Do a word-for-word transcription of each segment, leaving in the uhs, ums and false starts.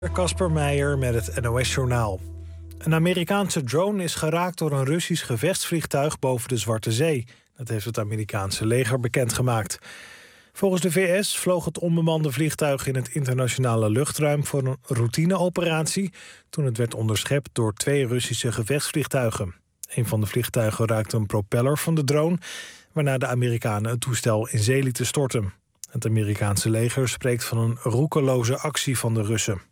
Kasper Meijer met het N O S-journaal. Een Amerikaanse drone is geraakt door een Russisch gevechtsvliegtuig boven de Zwarte Zee. Dat heeft het Amerikaanse leger bekendgemaakt. Volgens de V S vloog het onbemande vliegtuig in het internationale luchtruim voor een routineoperatie toen het werd onderschept door twee Russische gevechtsvliegtuigen. Een van de vliegtuigen raakte een propeller van de drone, waarna de Amerikanen het toestel in zee lieten storten. Het Amerikaanse leger spreekt van een roekeloze actie van de Russen.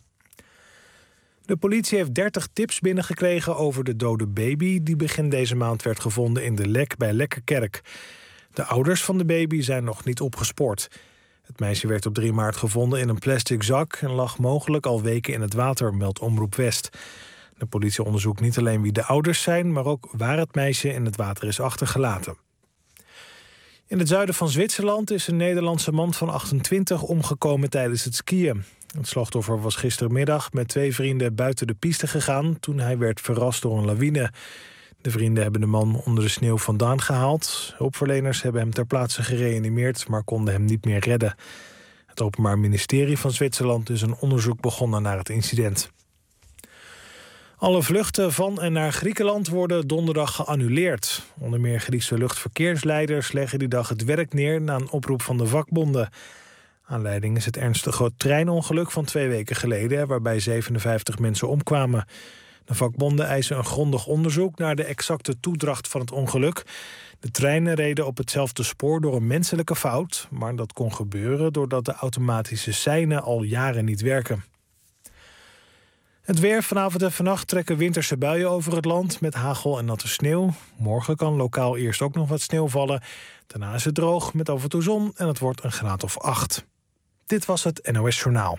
De politie heeft dertig tips binnengekregen over de dode baby die begin deze maand werd gevonden in de Lek bij Lekkerkerk. De ouders van de baby zijn nog niet opgespoord. Het meisje werd op drie maart gevonden in een plastic zak en lag mogelijk al weken in het water, meldt Omroep West. De politie onderzoekt niet alleen wie de ouders zijn, maar ook waar het meisje in het water is achtergelaten. In het zuiden van Zwitserland is een Nederlandse man van achtentwintig omgekomen tijdens het skiën. Het slachtoffer was gistermiddag met twee vrienden buiten de piste gegaan toen hij werd verrast door een lawine. De vrienden hebben de man onder de sneeuw vandaan gehaald. Hulpverleners hebben hem ter plaatse gereanimeerd, maar konden hem niet meer redden. Het Openbaar Ministerie van Zwitserland is een onderzoek begonnen naar het incident. Alle vluchten van en naar Griekenland worden donderdag geannuleerd. Onder meer Griekse luchtverkeersleiders leggen die dag het werk neer na een oproep van de vakbonden. Aanleiding is het ernstige treinongeluk van twee weken geleden, waarbij zevenenvijftig mensen omkwamen. De vakbonden eisen een grondig onderzoek naar de exacte toedracht van het ongeluk. De treinen reden op hetzelfde spoor door een menselijke fout, maar dat kon gebeuren doordat de automatische seinen al jaren niet werken. Het weer. Vanavond en vannacht trekken winterse buien over het land met hagel en natte sneeuw. Morgen kan lokaal eerst ook nog wat sneeuw vallen. Daarna is het droog met af en toe zon en het wordt een graad of acht. Dit was het N O S-journaal.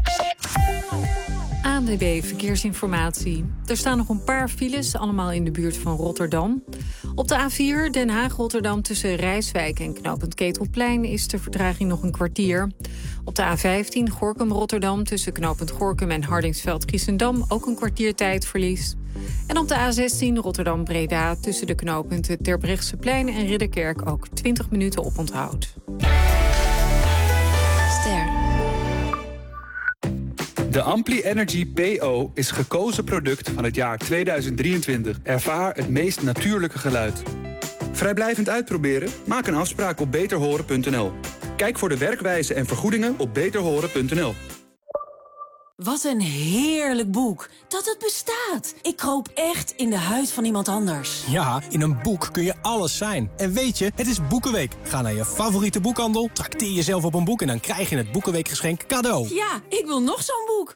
A N W B Verkeersinformatie. Er staan nog een paar files, allemaal in de buurt van Rotterdam. Op de A vier Den Haag-Rotterdam tussen Rijswijk en knooppunt Ketelplein is de vertraging nog een kwartier. Op de A vijftien Gorinchem-Rotterdam tussen knooppunt Gorinchem en Hardingsveld-Giessendam ook een kwartier tijdverlies. En op de A zestien Rotterdam-Breda tussen de knooppunten Terbrechtseplein en Ridderkerk ook twintig minuten oponthoud. Ster. De Ampli Energy P O is gekozen product van het jaar tweeduizend drieëntwintig. Ervaar het meest natuurlijke geluid. Vrijblijvend uitproberen? Maak een afspraak op beter horen punt n l. Kijk voor de werkwijze en vergoedingen op beter horen punt n l. Wat een heerlijk boek. Dat het bestaat. Ik kroop echt in de huid van iemand anders. Ja, in een boek kun je alles zijn. En weet je, het is Boekenweek. Ga naar je favoriete boekhandel, trakteer jezelf op een boek en dan krijg je het Boekenweekgeschenk cadeau. Ja, ik wil nog zo'n boek.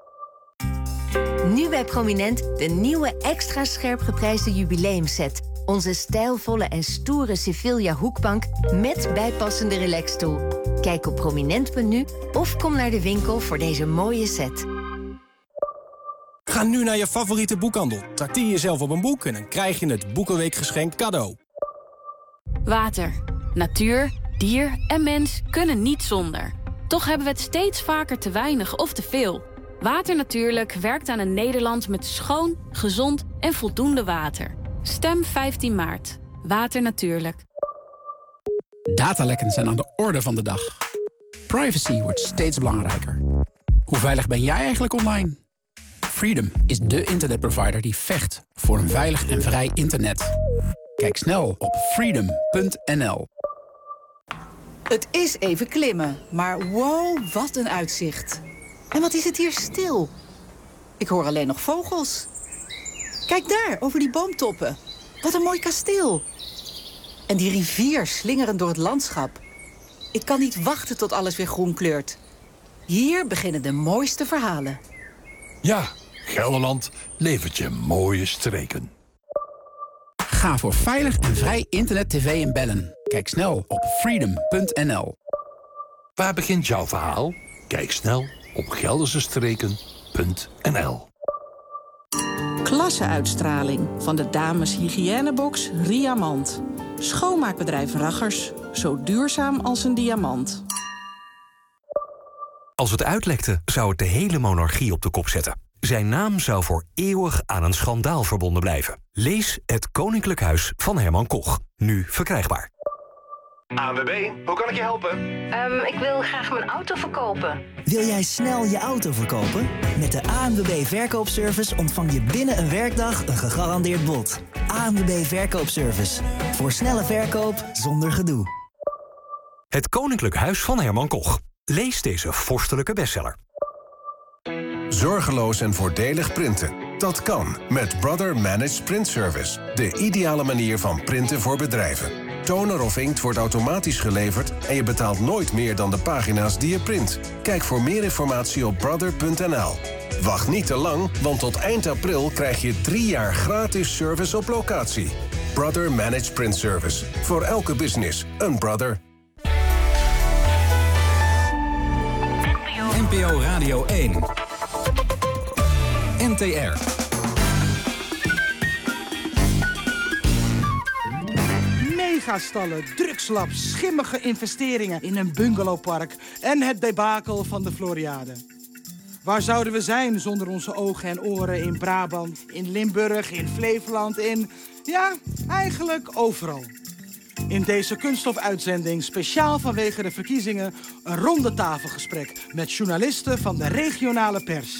Nu bij Prominent de nieuwe extra scherp geprijsde jubileumset. Onze stijlvolle en stoere Sevilla hoekbank met bijpassende relaxstoel. Kijk op prominent punt n u of kom naar de winkel voor deze mooie set. Ga nu naar je favoriete boekhandel, trakteer jezelf op een boek en dan krijg je het Boekenweekgeschenk cadeau. Water. Natuur, dier en mens kunnen niet zonder. Toch hebben we het steeds vaker te weinig of te veel. Water Natuurlijk werkt aan een Nederland met schoon, gezond en voldoende water. Stem vijftien maart. Water Natuurlijk. Datalekken zijn aan de orde van de dag. Privacy wordt steeds belangrijker. Hoe veilig ben jij eigenlijk online? Freedom is de internetprovider die vecht voor een veilig en vrij internet. Kijk snel op freedom punt n l. Het is even klimmen, maar wow, wat een uitzicht. En wat is het hier stil? Ik hoor alleen nog vogels. Kijk daar, over die boomtoppen. Wat een mooi kasteel. En die rivier slingerend door het landschap. Ik kan niet wachten tot alles weer groen kleurt. Hier beginnen de mooiste verhalen. Ja, Gelderland levert je mooie streken. Ga voor veilig en vrij internet, tv en bellen. Kijk snel op freedom punt n l. Waar begint jouw verhaal? Kijk snel op gelderse streken punt n l. Klasse-uitstraling van de dames hygiënebox Riamant. Schoonmaakbedrijf Raggers, zo duurzaam als een diamant. Als het uitlekte, zou het de hele monarchie op de kop zetten. Zijn naam zou voor eeuwig aan een schandaal verbonden blijven. Lees Het Koninklijk Huis van Herman Koch. Nu verkrijgbaar. A N W B, hoe kan ik je helpen? Um, ik wil graag mijn auto verkopen. Wil jij snel je auto verkopen? Met de A N W B Verkoopservice ontvang je binnen een werkdag een gegarandeerd bod. A N W B Verkoopservice. Voor snelle verkoop zonder gedoe. Het Koninklijk Huis van Herman Koch. Lees deze vorstelijke bestseller. Zorgeloos en voordelig printen. Dat kan met Brother Managed Print Service. De ideale manier van printen voor bedrijven. Toner of inkt wordt automatisch geleverd en je betaalt nooit meer dan de pagina's die je print. Kijk voor meer informatie op brother punt n l. Wacht niet te lang, want tot eind april krijg je drie jaar gratis service op locatie. Brother Managed Print Service. Voor elke business een brother. N P O Radio één. N T R. Megastallen, drugslabs, schimmige investeringen in een bungalowpark en het debakel van de Floriade. Waar zouden we zijn zonder onze ogen en oren in Brabant, in Limburg, in Flevoland, in... ja, eigenlijk overal. In deze kunststofuitzending, speciaal vanwege de verkiezingen, een ronde tafelgesprek met journalisten van de regionale pers.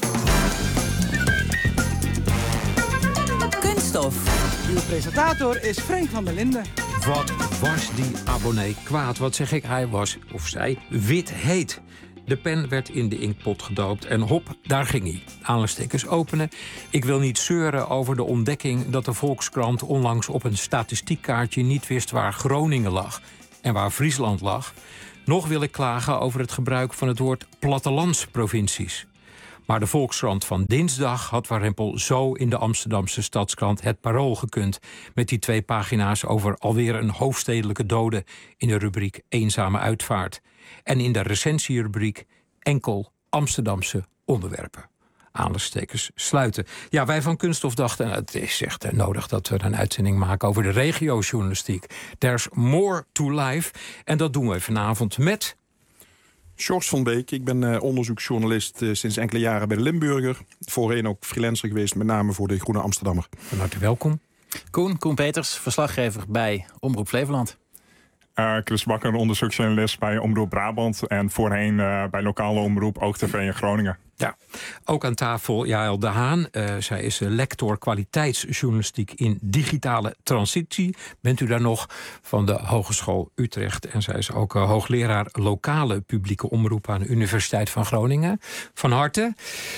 Kunststof. Uw presentator is Frank van der Linden. Wat was die abonnee kwaad? Wat zeg ik? Hij was, of zij, wit heet. De pen werd in de inktpot gedoopt en hop, daar ging hij. Aanleidingstekens openen. Ik wil niet zeuren over de ontdekking dat de Volkskrant onlangs op een statistiekkaartje niet wist waar Groningen lag en waar Friesland lag. Nog wil ik klagen over het gebruik van het woord plattelandsprovincies. Maar de Volkskrant van dinsdag had warempel zo in de Amsterdamse Stadskrant Het Parool gekund, met die twee pagina's over alweer een hoofdstedelijke dode in de rubriek Eenzame Uitvaart. En in de recensierubriek enkel Amsterdamse onderwerpen. Aanleidingstekens sluiten. Ja, wij van Kunststof dachten, het is echt nodig dat we een uitzending maken over de regiojournalistiek. There's more to life. En dat doen we vanavond met... Sjors van Beek, ik ben uh, onderzoeksjournalist uh, sinds enkele jaren bij de Limburger. Voorheen ook freelancer geweest, met name voor de Groene Amsterdammer. Van harte welkom. Koen, Koen Peters, verslaggever bij Omroep Flevoland. Uh, Chris Bakker, onderzoeksjournalist bij Omroep Brabant. En voorheen uh, bij lokale omroep OogTV in Groningen. Ja, ook aan tafel Jaël de Haan. Uh, zij is lector kwaliteitsjournalistiek in digitale transitie. Bent u daar nog van de Hogeschool Utrecht. En zij is ook uh, hoogleraar lokale publieke omroep aan de Universiteit van Groningen. Van harte.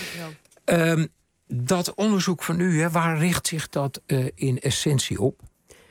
Uh, dat onderzoek van u, hè, waar richt zich dat uh, in essentie op?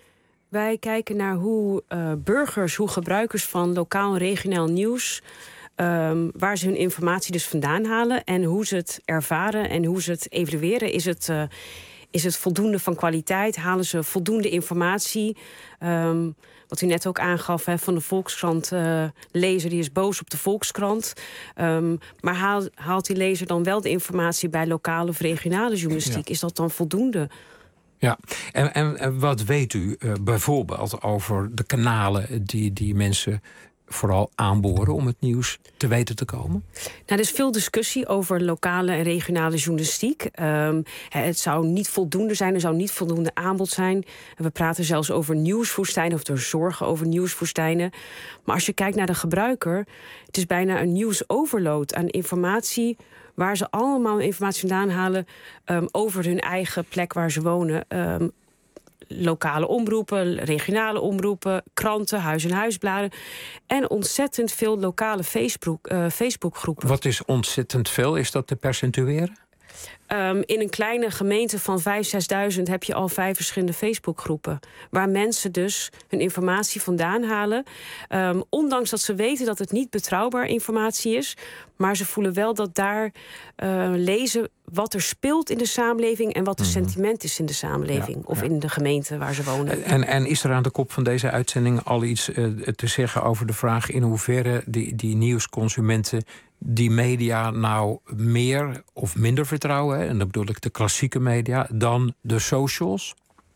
Wij kijken naar hoe uh, burgers, hoe gebruikers van lokaal en regionaal nieuws... Um, waar ze hun informatie dus vandaan halen en hoe ze het ervaren en hoe ze het evalueren. Is het, uh, is het voldoende van kwaliteit? Halen ze voldoende informatie? Um, wat u net ook aangaf, hè, van de Volkskrant uh, lezer, die is boos op de Volkskrant. Um, maar haal, haalt die lezer dan wel de informatie bij lokale of regionale journalistiek? Ja. Is dat dan voldoende? Ja, en, en, en wat weet u uh, bijvoorbeeld over de kanalen die, die mensen vooral aanboren om het nieuws te weten te komen? Nou, er is veel discussie over lokale en regionale journalistiek. Um, het zou niet voldoende zijn, er zou niet voldoende aanbod zijn. We praten zelfs over nieuwswoestijnen of er zorgen over nieuwswoestijnen. Maar als je kijkt naar de gebruiker, het is bijna een nieuwsoverload aan informatie waar ze allemaal informatie vandaan halen um, over hun eigen plek waar ze wonen. Um, lokale omroepen, regionale omroepen, kranten, huis- en huisbladen. En ontzettend veel lokale Facebook, uh, Facebookgroepen. Wat is ontzettend veel? Is dat te percentueren? Um, in een kleine gemeente van vijfduizend, zesduizend heb je al vijf verschillende Facebookgroepen. Waar mensen dus hun informatie vandaan halen. Um, ondanks dat ze weten dat het niet betrouwbaar informatie is. Maar ze voelen wel dat daar uh, lezen wat er speelt in de samenleving en wat de mm-hmm. sentiment is in de samenleving. Ja, of ja. in de gemeente waar ze wonen. En, en is er aan de kop van deze uitzending al iets uh, te zeggen over de vraag in hoeverre die, die nieuwsconsumenten die media nou meer of minder vertrouwen, hè, en dat bedoel ik de klassieke media, dan de socials?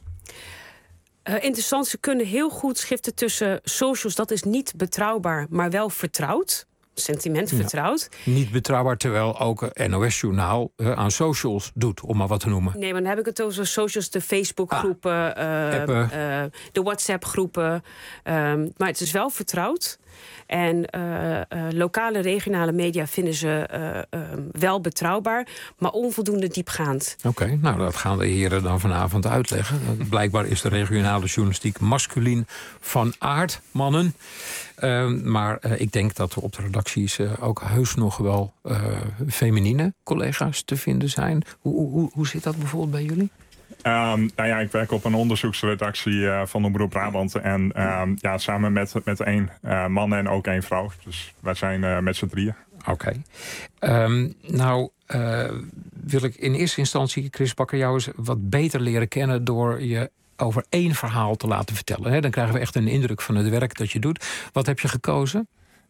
Uh, interessant, ze kunnen heel goed schiften tussen socials, dat is niet betrouwbaar, maar wel vertrouwd. sentiment Ja. vertrouwt. Niet betrouwbaar, terwijl ook N O S-journaal uh, aan socials doet, om maar wat te noemen. Nee, maar dan heb ik het over socials, de Facebook-groepen, Ah, uh, uh, de WhatsApp-groepen. Um, maar het is wel vertrouwd. En uh, uh, lokale, regionale media vinden ze uh, um, wel betrouwbaar, maar onvoldoende diepgaand. Oké, okay, nou dat gaan de heren dan vanavond uitleggen. Blijkbaar is de regionale journalistiek masculien van aard, mannen. Uh, maar uh, ik denk dat er op de redacties uh, ook heus nog wel uh, feminine collega's te vinden zijn. Hoe, hoe, hoe zit dat bijvoorbeeld bij jullie? Um, nou ja, ik werk op een onderzoeksredactie uh, van Omroep Brabant. En um, ja, samen met, met één uh, man en ook één vrouw. Dus wij zijn uh, met z'n drieën. Oké. Okay. Um, nou, uh, wil ik in eerste instantie, Chris Bakker, jou eens wat beter leren kennen door je over één verhaal te laten vertellen. Hè? Dan krijgen we echt een indruk van het werk dat je doet. Wat heb je gekozen?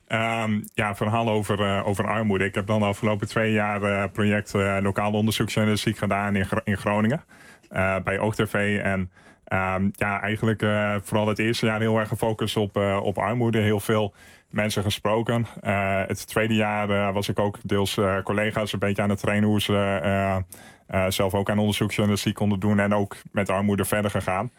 Um, ja, een verhaal over, uh, over armoede. Ik heb dan de afgelopen twee jaar uh, project uh, lokale onderzoeksjournalistiek gedaan in, in Groningen. Uh, bij OogTV. En um, ja, eigenlijk uh, vooral het eerste jaar heel erg gefocust op, uh, op armoede. Heel veel mensen gesproken. Uh, het tweede jaar uh, was ik ook deels uh, collega's een beetje aan het trainen hoe ze uh, uh, zelf ook aan onderzoeksjournalistiek konden doen en ook met armoede verder gegaan.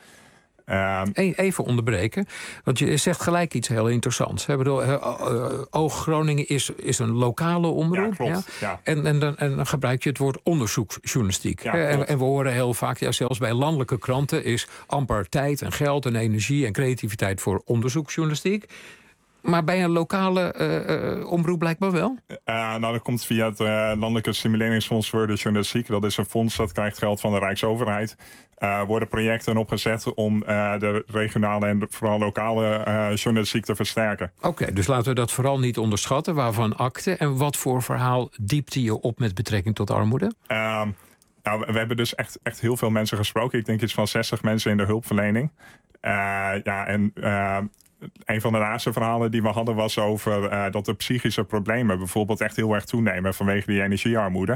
Uh, Even onderbreken, want je zegt gelijk iets heel interessants. Ik bedoel, uh, Oog Groningen is, is een lokale omroep. Ja, klopt. Ja? Ja. En, en, dan, en dan gebruik je het woord onderzoeksjournalistiek. Ja, en, en we horen heel vaak, ja, zelfs bij landelijke kranten is amper tijd en geld en energie en creativiteit voor onderzoeksjournalistiek. Maar bij een lokale uh, uh, omroep blijkbaar wel? Uh, nou, dat komt via het uh, Landelijke Stimuleringsfonds voor de Journalistiek. Dat is een fonds dat krijgt geld van de Rijksoverheid. Uh, worden projecten opgezet om uh, de regionale en vooral lokale uh, journalistiek te versterken. Oké, okay, dus laten we dat vooral niet onderschatten. Waarvan akte en wat voor verhaal diepte je op met betrekking tot armoede? Uh, nou, we hebben dus echt, echt heel veel mensen gesproken. Ik denk iets van zestig mensen in de hulpverlening. Uh, ja, en... Uh, Een van de laatste verhalen die we hadden was over uh, dat de psychische problemen bijvoorbeeld echt heel erg toenemen vanwege die energiearmoede.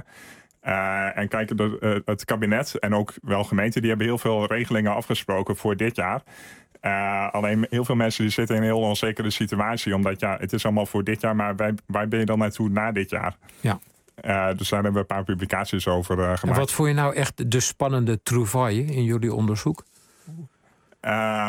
Uh, en kijk, de, uh, het kabinet en ook wel gemeenten die hebben heel veel regelingen afgesproken voor dit jaar. Uh, alleen heel veel mensen die zitten in een heel onzekere situatie, omdat ja, het is allemaal voor dit jaar, maar wij, waar ben je dan naartoe na dit jaar? Ja. Uh, dus daar hebben we een paar publicaties over uh, gemaakt. En wat vond je nou echt de spannende trouvaille in jullie onderzoek? Uh,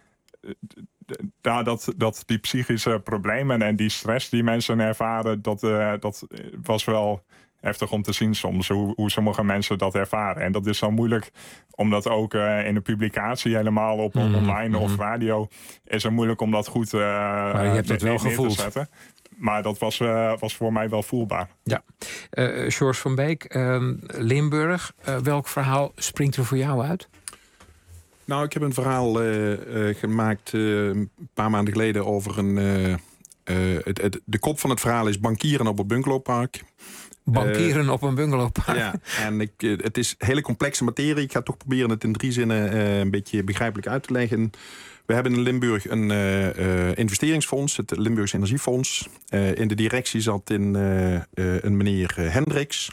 Nou, dat, dat die psychische problemen en die stress die mensen ervaren, dat, uh, dat was wel heftig om te zien soms, hoe, hoe sommige mensen dat ervaren. En dat is dan moeilijk, omdat ook uh, in de publicatie helemaal op mm-hmm. online of radio is het moeilijk om dat goed uh, maar je hebt het wel gevoeld. te zetten. Maar dat was, uh, was voor mij wel voelbaar. Ja. Uh, George van Beek, uh, Limburg, uh, welk verhaal springt er voor jou uit? Nou, ik heb een verhaal uh, uh, gemaakt uh, een paar maanden geleden over een... Uh, uh, het, het, de kop van het verhaal is bankieren op een bungalowpark. Bankieren uh, op een bungalowpark. Ja, en ik, uh, het is hele complexe materie. Ik ga toch proberen het in drie zinnen uh, een beetje begrijpelijk uit te leggen. We hebben in Limburg een uh, uh, investeringsfonds, het Limburgs Energiefonds. Uh, in de directie zat in, uh, uh, een meneer uh, Hendricks.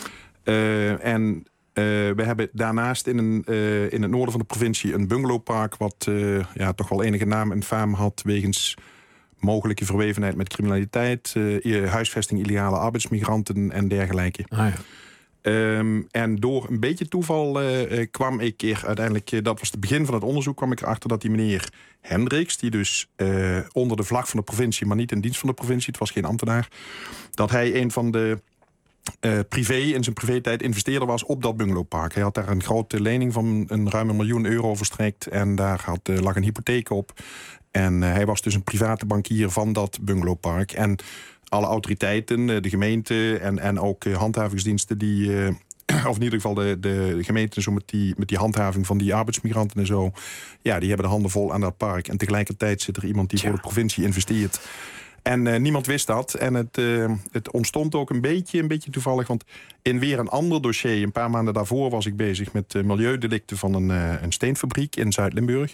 Uh, en... Uh, we hebben daarnaast in, een, uh, in het noorden van de provincie een bungalowpark, wat uh, ja, toch wel enige naam en faam had wegens mogelijke verwevenheid met criminaliteit, uh, huisvesting illegale arbeidsmigranten en dergelijke. Ah, ja. um, en door een beetje toeval uh, kwam ik er uiteindelijk, uh, dat was het begin van het onderzoek, kwam ik erachter dat die meneer Hendricks, die dus uh, onder de vlag van de provincie, maar niet in dienst van de provincie, het was geen ambtenaar, dat hij een van de Uh, privé, in zijn privé-tijd investeerder was op dat bungalowpark. Hij had daar een grote lening van een ruim een miljoen euro verstrekt. En daar had, uh, lag een hypotheek op. En uh, hij was dus een private bankier van dat bungalowpark. En alle autoriteiten, uh, de gemeente en, en ook uh, handhavingsdiensten die... Uh, of in ieder geval de, de gemeenten zo met, die, met die handhaving van die arbeidsmigranten en zo. Ja, die hebben de handen vol aan dat park. En tegelijkertijd zit er iemand die ja. voor de provincie investeert. En uh, niemand wist dat. En het, uh, het ontstond ook een beetje, een beetje toevallig. Want in weer een ander dossier, een paar maanden daarvoor was ik bezig met uh, milieudelicten van een, uh, een steenfabriek in Zuid-Limburg.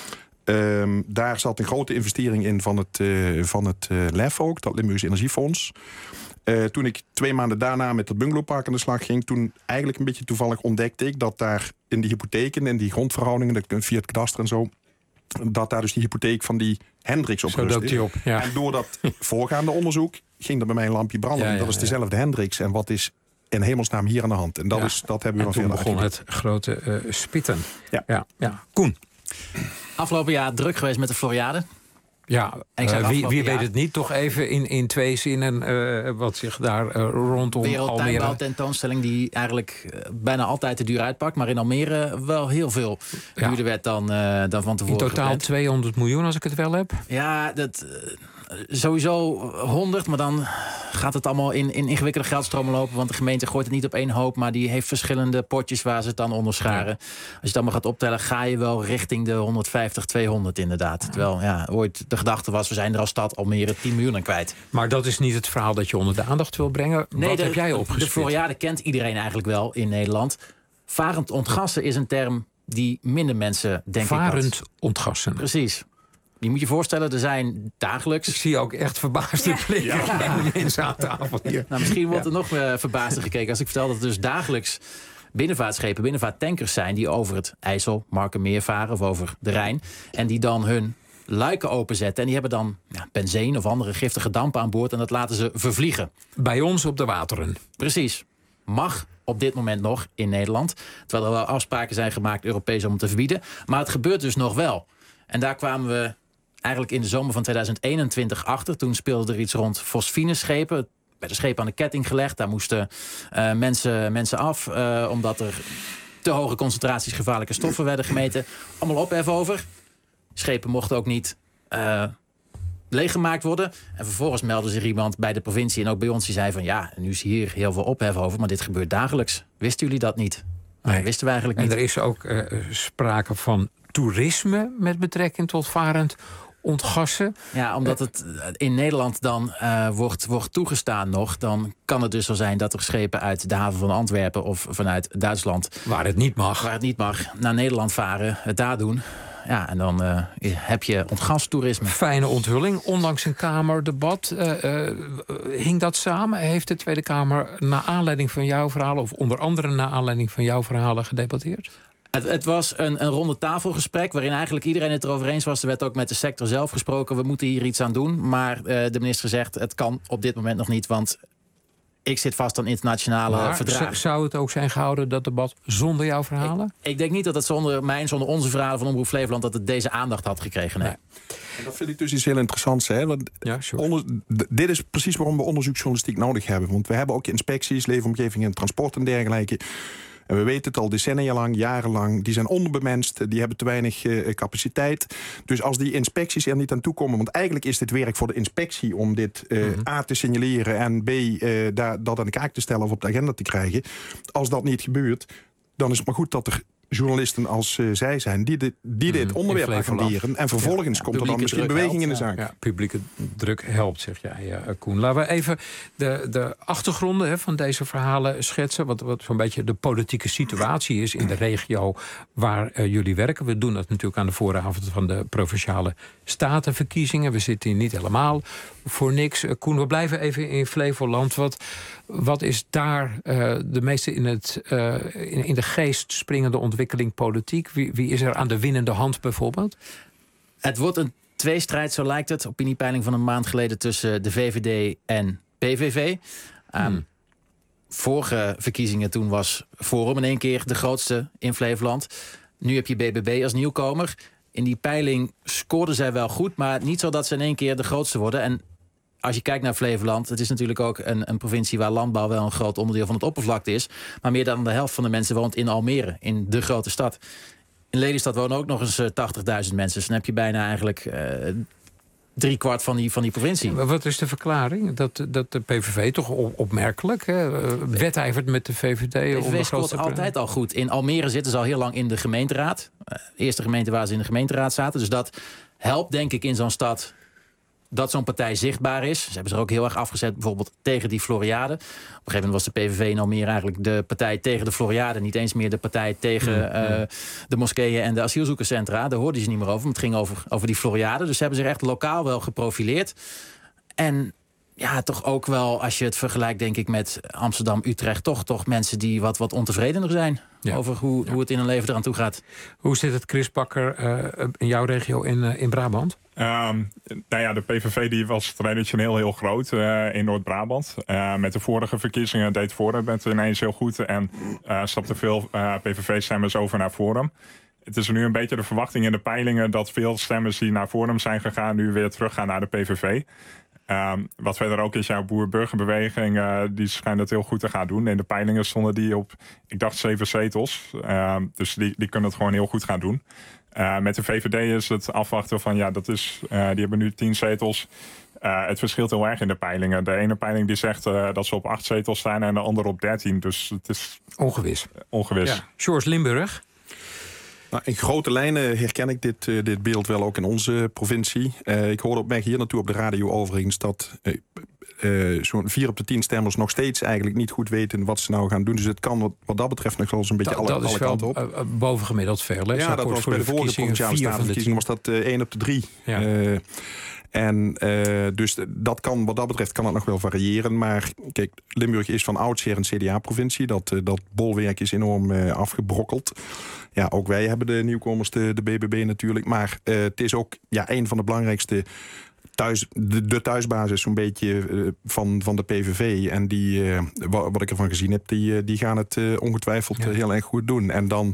Um, daar zat een grote investering in van het, uh, van het uh, L E F ook, dat Limburgs Energiefonds. Uh, toen ik twee maanden daarna met het bungalowpark aan de slag ging, toen eigenlijk een beetje toevallig ontdekte ik dat daar in die hypotheken en die grondverhoudingen, via het kadaster en zo, dat daar dus die hypotheek van die Hendricks op Zo rust dook is. die op, ja. En door dat voorgaande onderzoek ging er bij mij een lampje branden. Ja, ja, dat is dezelfde ja. Hendricks. En wat is in hemelsnaam hier aan de hand? En dat, Ja. is, dat hebben we En wel toen veel begon uitgelegd. het grote uh, spitten. Ja. Ja, ja. Koen. Afgelopen jaar druk geweest met de Floriade. Ja, En ik zeg uh, wie, wie afgelopen weet jaar- het niet, toch even in, in twee zinnen uh, wat zich daar uh, rondom Wereldtuinbouw Almere... tentoonstelling die eigenlijk uh, bijna altijd te duur uitpakt. Maar in Almere wel heel veel Ja. duurder werd dan, uh, dan van tevoren In totaal gepland. tweehonderd miljoen, als ik het wel heb. Ja, dat, uh, sowieso honderd, maar dan gaat het allemaal in, in ingewikkelde geldstromen lopen. Want de gemeente gooit het niet op één hoop, maar die heeft verschillende potjes waar ze het dan onder scharen. Als je het allemaal gaat optellen, ga je wel richting de honderdvijftig, tweehonderd inderdaad. Ja. Terwijl ja, ooit de gedachte was, we zijn er als stad Almere tien miljoen aan kwijt. Maar dat is niet het verhaal dat je onder de aandacht wil brengen. Nee, Wat de, heb jij de opgespit? Floriade kent iedereen eigenlijk wel in Nederland. Varend ontgassen is een term die minder mensen denken. Varend ontgassen. Precies. Je moet je voorstellen, er zijn dagelijks... Ik zie ook echt verbaasde blikken Ja. bij de mensen aan tafel hier. Nou, misschien wordt Ja. er nog uh, verbaasder gekeken als ik vertel dat er dus dagelijks binnenvaartschepen, binnenvaarttankers zijn die over het IJssel, Markermeer varen of over de Rijn. En die dan hun luiken openzetten. En die hebben dan ja, benzine of andere giftige dampen aan boord en dat laten ze vervliegen. Bij ons op de wateren. Precies. Mag op dit moment nog in Nederland. Terwijl er wel afspraken zijn gemaakt Europees om het te verbieden. Maar het gebeurt dus nog wel. En daar kwamen we eigenlijk in de zomer van tweeduizend eenentwintig achter. Toen speelde er iets rond fosfineschepen. Bij de schepen aan de ketting gelegd. Daar moesten uh, mensen, mensen af. Uh, omdat er te hoge concentraties gevaarlijke stoffen werden gemeten. Allemaal ophef over. Schepen mochten ook niet uh, leeggemaakt worden. En vervolgens meldde zich iemand bij de provincie en ook bij ons. Die zei van ja, nu is hier heel veel ophef over. Maar dit gebeurt dagelijks. Wisten jullie dat niet? Nee, nee wisten we eigenlijk niet. En er is ook uh, sprake van toerisme met betrekking tot varend ontgassen. Ja, omdat het in Nederland dan uh, wordt, wordt toegestaan nog, dan kan het dus zo zijn dat er schepen uit de haven van Antwerpen of vanuit Duitsland, waar het niet mag, waar het niet mag, naar Nederland varen, het daar doen. Ja, en dan uh, heb je ontgastoerisme. Fijne onthulling. Ondanks een Kamerdebat uh, uh, hing dat samen. Heeft de Tweede Kamer naar aanleiding van jouw verhalen, of onder andere naar aanleiding van jouw verhalen, gedebatteerd? Het, het was een, een ronde tafelgesprek waarin eigenlijk iedereen het erover eens was. Er werd ook met de sector zelf gesproken. We moeten hier iets aan doen. Maar uh, de minister zegt het kan op dit moment nog niet. Want ik zit vast aan internationale maar verdragen. Zou het ook zijn gehouden, dat debat, zonder jouw verhalen? Ik, ik denk niet dat het zonder mijn, zonder onze verhalen van Omroep Flevoland, dat het deze aandacht had gekregen. Nee. Nee. En dat vind ik dus iets heel interessants. Hè? Want ja, sure. onder, d- dit is precies waarom we onderzoeksjournalistiek nodig hebben. Want we hebben ook inspecties, leefomgeving en transport en dergelijke. En we weten het al decennia lang, jarenlang. Die zijn onderbemenst, die hebben te weinig uh, capaciteit. Dus als die inspecties er niet aan toekomen, want eigenlijk is dit werk voor de inspectie om dit uh, mm-hmm. A te signaleren en B uh, daar, dat aan de kaak te stellen of op de agenda te krijgen. Als dat niet gebeurt, dan is het maar goed dat er journalisten als uh, zij zijn die, de, die dit onderwerp agenderen. En vervolgens ja, komt er dan misschien beweging helpt, in de zaak. Ja, publieke druk helpt, zeg jij, uh, Koen. Laten we even de, de achtergronden hè, van deze verhalen schetsen. Wat, wat zo'n beetje de politieke situatie is in de regio waar uh, jullie werken. We doen dat natuurlijk aan de vooravond van de Provinciale Statenverkiezingen. We zitten hier niet helemaal voor niks. Uh, Koen, we blijven even in Flevoland. Wat, wat is daar uh, de meeste in, het, uh, in, in de geest springende ontwikkeling politiek? Wie, wie is er aan de winnende hand bijvoorbeeld? Het wordt een tweestrijd, zo lijkt het. Opiniepeiling van een maand geleden tussen de V V D en P V V. Um, hmm. Vorige verkiezingen toen was Forum in één keer de grootste in Flevoland. Nu heb je B B B als nieuwkomer. In die peiling scoorden zij wel goed, maar niet zo dat ze in één keer de grootste worden. En als je kijkt naar Flevoland, het is natuurlijk ook een, een provincie waar landbouw wel een groot onderdeel van het oppervlakte is. Maar meer dan de helft van de mensen woont in Almere, in de grote stad. In Lelystad wonen ook nog eens uh, tachtigduizend mensen. Dus dan heb je bijna eigenlijk uh, drie kwart van die, van die provincie. Maar wat is de verklaring? Dat, dat de P V V toch opmerkelijk hè, wedijvert met de V V D? De P V V scoort altijd al goed. In Almere zitten ze al heel lang in de gemeenteraad. Uh, eerste gemeente waar ze in de gemeenteraad zaten. Dus dat helpt denk ik in zo'n stad dat zo'n partij zichtbaar is. Ze hebben zich ook heel erg afgezet bijvoorbeeld tegen die Floriade. Op een gegeven moment was de P V V in Almere eigenlijk de partij tegen de Floriade. Niet eens meer de partij tegen mm, uh, mm. de moskeeën en de asielzoekerscentra. Daar hoorden ze niet meer over. Maar het ging over, over die Floriade. Dus ze hebben zich echt lokaal wel geprofileerd. En ja, toch ook wel, als je het vergelijkt, denk ik, met Amsterdam, Utrecht, toch, toch mensen die wat, wat ontevredener zijn ja. over hoe, ja. hoe het in hun leven eraan toe gaat. Hoe zit het, Chris Bakker, uh, in jouw regio in, uh, in Brabant? Um, nou ja, de P V V die was traditioneel heel groot uh, in Noord-Brabant. Uh, met de vorige verkiezingen deed Forum het ineens heel goed en uh, stapten veel uh, P V V-stemmers over naar Forum. Het is nu een beetje de verwachting in de peilingen dat veel stemmers die naar Forum zijn gegaan nu weer teruggaan naar de P V V. Um, wat verder ook is, jouw boer-burgerbeweging, uh, die schijnt het heel goed te gaan doen. In de peilingen stonden die op, ik dacht, zeven zetels. Uh, dus die, die kunnen het gewoon heel goed gaan doen. Uh, met de V V D is het afwachten van, ja, dat is, uh, die hebben nu tien zetels. Uh, het verschilt heel erg in de peilingen. De ene peiling die zegt uh, dat ze op acht zetels staan en de andere op dertien. Dus het is ongewis. ongewis. Ja. George Limburg. Nou, in grote lijnen herken ik dit, uh, dit beeld wel ook in onze provincie. Uh, ik hoorde op weg hier naartoe op de radio overigens dat uh, uh, zo'n vier op de tien stemmers nog steeds eigenlijk niet goed weten wat ze nou gaan doen. Dus het kan wat, wat dat betreft nog wel eens een beetje da, alle, dat alle kanten op. Dat is wel uh, bovengemiddeld veel. Hè? Ja, dat was bij de, de vorige provinciale statenverkiezingen was dat uh, één op de drie. Ja. Uh, En uh, dus dat kan, wat dat betreft kan het nog wel variëren. Maar kijk, Limburg is van oudsher een C D A-provincie. Dat, uh, dat bolwerk is enorm uh, afgebrokkeld. Ja, ook wij hebben de nieuwkomers, de, de B B B natuurlijk. Maar uh, het is ook ja, een van de belangrijkste thuis, de, de thuisbasis zo'n beetje uh, van, van de P V V. En die, uh, wat, wat ik ervan gezien heb, die, uh, die gaan het uh, ongetwijfeld ja. uh, heel erg goed doen. En dan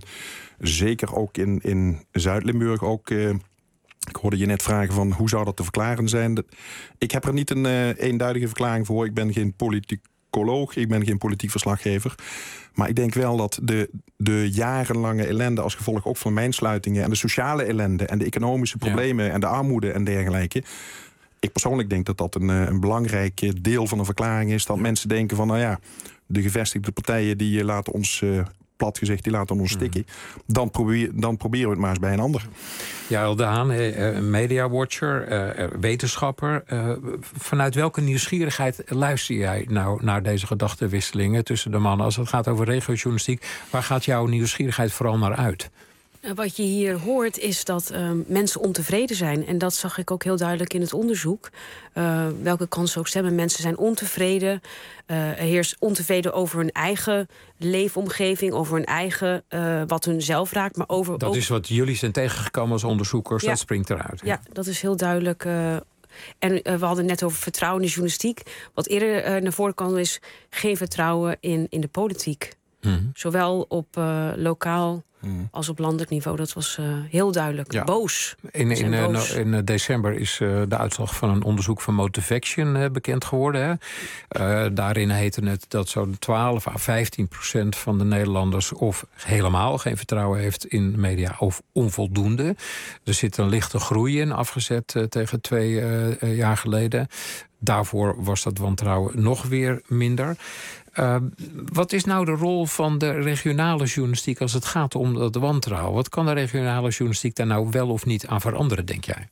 zeker ook in, in Zuid-Limburg ook... Uh, Ik hoorde je net vragen van hoe zou dat te verklaren zijn. Ik heb er niet een uh, eenduidige verklaring voor. Ik ben geen politicoloog, ik ben geen politiek verslaggever. Maar ik denk wel dat de, de jarenlange ellende als gevolg ook van mijnsluitingen... en de sociale ellende en de economische problemen ja. en de armoede en dergelijke... Ik persoonlijk denk dat dat een, een belangrijk deel van de verklaring is. Dat mensen denken van, nou ja, de gevestigde partijen die laten ons... Uh, plat gezegd, die laten ons stikken. Dan, probeer, dan proberen we het maar eens bij een ander. Ja, de Haan, mediawatcher, uh, wetenschapper. Uh, vanuit welke nieuwsgierigheid luister jij nou naar deze gedachtenwisselingen tussen de mannen? Als het gaat over regiojournalistiek, waar gaat jouw nieuwsgierigheid vooral naar uit? Wat je hier hoort is dat uh, mensen ontevreden zijn. En dat zag ik ook heel duidelijk in het onderzoek. Uh, welke kant ze ook stemmen. Mensen zijn ontevreden. Uh, er heerst ontevreden over hun eigen leefomgeving. Over hun eigen, uh, wat hun zelf raakt. Maar over, dat ook... is wat jullie zijn tegengekomen als onderzoekers. Ja. Dat springt eruit. Ja, ja dat is heel duidelijk. Uh, en uh, we hadden het net over vertrouwen in de journalistiek. Wat eerder uh, naar voren kwam is geen vertrouwen in, in de politiek. Mm-hmm. Zowel op uh, lokaal... als op landelijk niveau. Dat was uh, heel duidelijk. Ja. Boos. In, in, boos. in, in december is uh, de uitslag van een onderzoek van Motivaction uh, bekend geworden. Hè? Uh, daarin heette het dat zo'n twaalf à vijftien procent van de Nederlanders... of helemaal geen vertrouwen heeft in media of onvoldoende. Er zit een lichte groei in, afgezet uh, tegen twee uh, jaar geleden. Daarvoor was dat wantrouwen nog weer minder. Uh, wat is nou de rol van de regionale journalistiek als het gaat om dat wantrouwen? Wat kan de regionale journalistiek daar nou wel of niet aan veranderen, denk jij?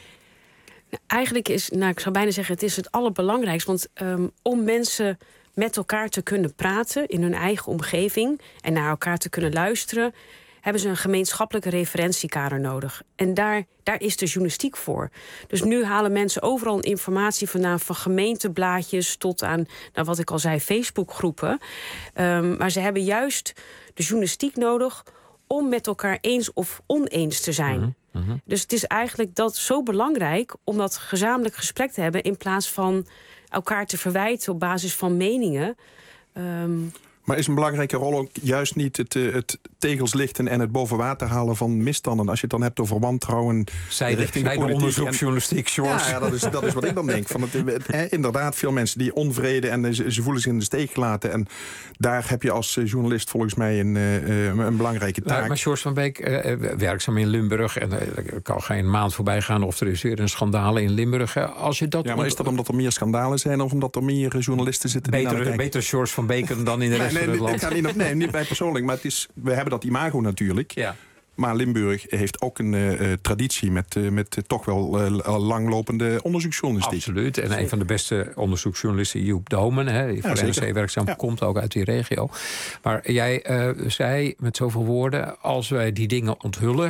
Nou, eigenlijk is, nou, ik zou bijna zeggen, het is het allerbelangrijkste. Want um, om mensen met elkaar te kunnen praten in hun eigen omgeving en naar elkaar te kunnen luisteren, hebben ze een gemeenschappelijke referentiekader nodig. En daar, daar is de journalistiek voor. Dus nu halen mensen overal informatie vandaan, van gemeenteblaadjes tot aan, nou, wat ik al zei, Facebookgroepen. Um, maar ze hebben juist de journalistiek nodig om met elkaar eens of oneens te zijn. Mm-hmm. Mm-hmm. Dus het is eigenlijk dat zo belangrijk om dat gezamenlijk gesprek te hebben in plaats van elkaar te verwijten op basis van meningen. Um, Maar is een belangrijke rol ook juist niet het, het tegels lichten en het boven water halen van misstanden? Als je het dan hebt over wantrouwen zij richting de, de politiek. Onderzoeksjournalistiek, George. Ja, ja dat, is, dat is wat ik dan denk. Van het, het, het, inderdaad, veel mensen die onvrede en ze, ze voelen zich in de steek gelaten. En daar heb je als journalist volgens mij een, een belangrijke taak. Ja, maar George van Beek, uh, werkzaam in Limburg. En uh, er kan geen maand voorbij gaan of er is weer een schandaal in Limburg. Hè. Als je dat ja, maar is dat omdat er meer schandalen zijn of omdat er meer journalisten zitten? Beter, die beter George van Beek dan in de rest nee, van het land. Ik ga niet, nee, niet bij persoonlijk, maar het is, we hebben dat imago natuurlijk. Ja. Maar Limburg heeft ook een uh, traditie met, uh, met uh, toch wel uh, langlopende onderzoeksjournalistiek. Absoluut. En een van de beste onderzoeksjournalisten, Joep Domen, hè, die voor ja, N R C werkzaam, ja. komt ook uit die regio. Maar jij uh, zei met zoveel woorden, als wij die dingen onthullen,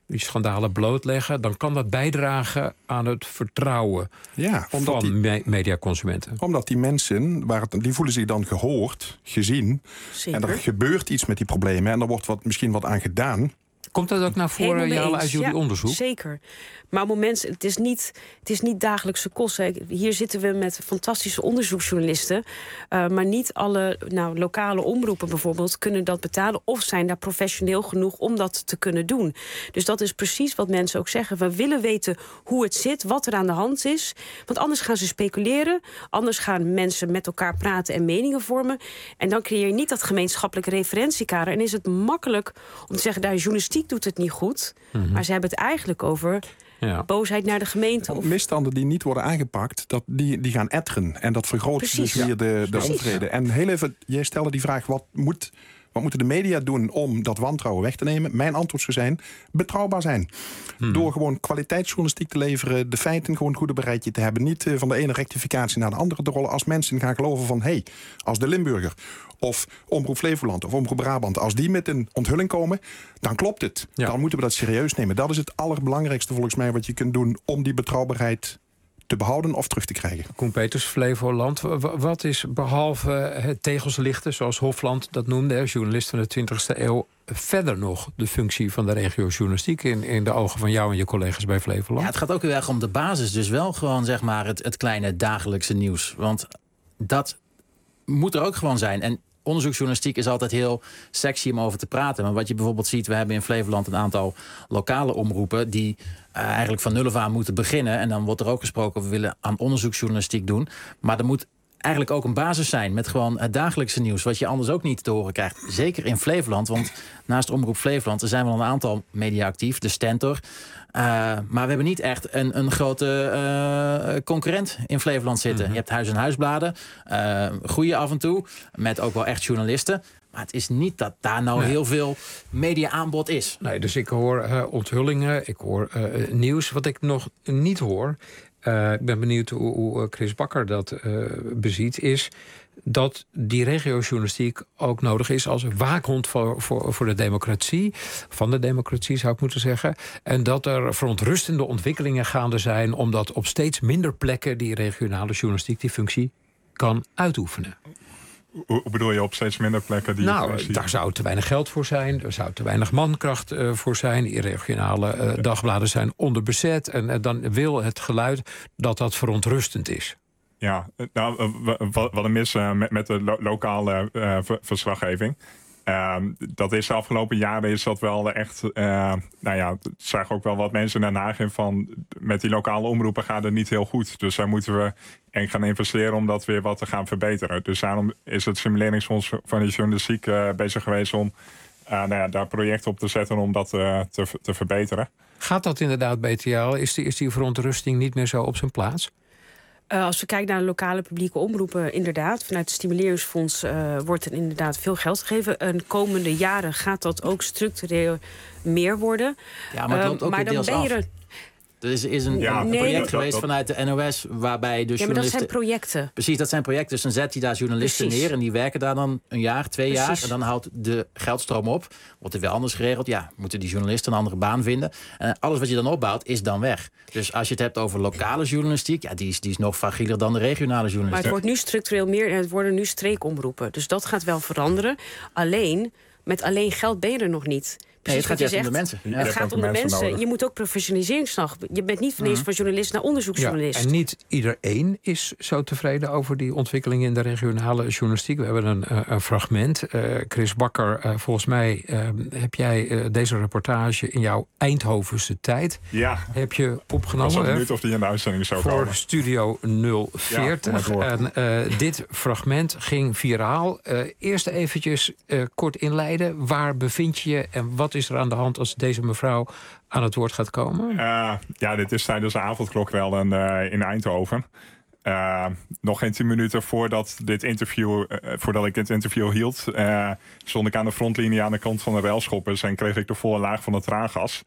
die schandalen blootleggen, dan kan dat bijdragen aan het vertrouwen ja, omdat van die, me- mediaconsumenten. Omdat die mensen, waar het, die voelen zich dan gehoord, gezien. Zeker. En er gebeurt iets met die problemen en er wordt wat, misschien wat aan gedaan. Komt dat ook naar voren, Jelle, uit jullie ja, onderzoek? Zeker. Maar op het moment, het is niet, het is niet dagelijkse kost. Hè. Hier zitten we met fantastische onderzoeksjournalisten. Uh, maar niet alle nou, lokale omroepen bijvoorbeeld kunnen dat betalen. Of zijn daar professioneel genoeg om dat te kunnen doen. Dus dat is precies wat mensen ook zeggen. We willen weten hoe het zit, wat er aan de hand is. Want anders gaan ze speculeren. Anders gaan mensen met elkaar praten en meningen vormen. En dan creëer je niet dat gemeenschappelijke referentiekader. En is het makkelijk om te zeggen, de journalistiek doet het niet goed. Mm-hmm. Maar ze hebben het eigenlijk over... Ja. Boosheid naar de gemeente. Of... Misstanden die niet worden aangepakt, dat, die, die gaan etteren. En dat vergroot Precies, dus weer ja. de, de onvrede. En heel even, jij stelde die vraag, wat, moet, wat moeten de media doen om dat wantrouwen weg te nemen? Mijn antwoord zou zijn, betrouwbaar zijn. Hmm. Door gewoon kwaliteitsjournalistiek te leveren, de feiten gewoon goed op een rijtje te hebben. Niet uh, van de ene rectificatie naar de andere te rollen. Als mensen gaan geloven van, hé, hey, als de Limburger... of Omroep Flevoland of Omroep Brabant... als die met een onthulling komen, dan klopt het. Ja. Dan moeten we dat serieus nemen. Dat is het allerbelangrijkste volgens mij wat je kunt doen... om die betrouwbaarheid te behouden of terug te krijgen. Koen Peters, Flevoland. Wat is behalve het tegelslichten, zoals Hofland dat noemde... journalist van de twintigste eeuw... verder nog de functie van de regiojournalistiek... in, in de ogen van jou en je collega's bij Flevoland? Ja, het gaat ook heel erg om de basis. Dus wel gewoon zeg maar het, het kleine dagelijkse nieuws. Want dat moet er ook gewoon zijn. En onderzoeksjournalistiek is altijd heel sexy om over te praten. Maar wat je bijvoorbeeld ziet, we hebben in Flevoland een aantal lokale omroepen die uh, eigenlijk van nul af aan moeten beginnen. En dan wordt er ook gesproken, we willen aan onderzoeksjournalistiek doen. Maar er moet eigenlijk ook een basis zijn met gewoon het dagelijkse nieuws, wat je anders ook niet te horen krijgt. Zeker in Flevoland, want naast Omroep Flevoland er zijn wel een aantal media actief, de Stentor. Uh, maar we hebben niet echt een, een grote uh, concurrent in Flevoland zitten. Mm-hmm. Je hebt huis- en huisbladen, uh, groeien af en toe, met ook wel echt journalisten. Maar het is niet dat daar nou nee. heel veel media-aanbod is. Nee, dus ik hoor uh, onthullingen, ik hoor uh, nieuws. Wat ik nog niet hoor, uh, ik ben benieuwd hoe, hoe Chris Bakker dat uh, beziet, is dat die regiojournalistiek ook nodig is als waakhond voor, voor, voor de democratie. Van de democratie zou ik moeten zeggen. En dat er verontrustende ontwikkelingen gaande zijn, omdat op steeds minder plekken die regionale journalistiek die functie kan uitoefenen. Hoe bedoel je op steeds minder plekken? Die nou, daar zou te weinig geld voor zijn. Er zou te weinig mankracht uh, voor zijn. Die regionale uh, dagbladen zijn onderbezet. En uh, dan wil het geluid dat dat verontrustend is. Ja, nou, wat er mis uh, met, met de lo- lokale uh, verslaggeving. Uh, dat is de afgelopen jaren is dat wel echt... Uh, nou ja, het zagen ook wel wat mensen daarna in van... met die lokale omroepen gaat het niet heel goed. Dus daar moeten we en gaan investeren om dat weer wat te gaan verbeteren. Dus daarom is het Simuleringsfonds van de journalistiek uh, bezig geweest om uh, nou ja, daar projecten op te zetten om dat uh, te, te verbeteren. Gaat dat inderdaad beter? Is die, is die verontrusting niet meer zo op zijn plaats? Uh, als we kijken naar de lokale publieke omroepen, inderdaad, vanuit het Stimuleringsfonds uh, wordt er inderdaad veel geld gegeven. En de komende jaren gaat dat ook structureel meer worden. Ja, maar het loopt ook uh, maar weer deels dan ben je er... af. Er is, is een, ja, een nee, project dat, geweest dat, vanuit de N O S waarbij de ja, journalisten... maar dat zijn projecten. Precies, dat zijn projecten. Dus dan zet hij daar journalisten Precies. neer en die werken daar dan een jaar, twee Precies. jaar. En dan houdt de geldstroom op. Wordt er weer anders geregeld. Ja, moeten die journalisten een andere baan vinden. En alles wat je dan opbouwt is dan weg. Dus als je het hebt over lokale journalistiek, ja, die is, die is nog fragieler dan de regionale journalistiek. Maar het wordt nu structureel meer en het worden nu streekomroepen. Dus dat gaat wel veranderen. Alleen, met alleen geld ben je er nog niet. Nee, het gaat juist om de mensen. Ja, het gaat om de mensen. mensen. Je moet ook professionaliseringsslag. Je bent niet ineens mm. van journalist naar onderzoeksjournalist. Ja, en niet iedereen is zo tevreden over die ontwikkeling in de regionale journalistiek. We hebben een, uh, een fragment. Uh, Chris Bakker, uh, volgens mij uh, heb jij uh, deze reportage in jouw Eindhovense tijd. Ja. Heb je opgenomen. Ik was benieuwd of die in de uitzending zou voor komen. Voor Studio nul veertig. Ja, en uh, dit fragment ging viraal. Uh, eerst eventjes uh, kort inleiden. Waar bevind je je en wat is er aan de hand als deze mevrouw aan het woord gaat komen? Uh, ja, dit is tijdens de avondklok wel een, uh, in Eindhoven. Uh, nog geen tien minuten voordat, dit interview, uh, voordat ik dit interview hield... Uh, stond ik aan de frontlinie aan de kant van de railschoppers... en kreeg ik de volle laag van het traangas.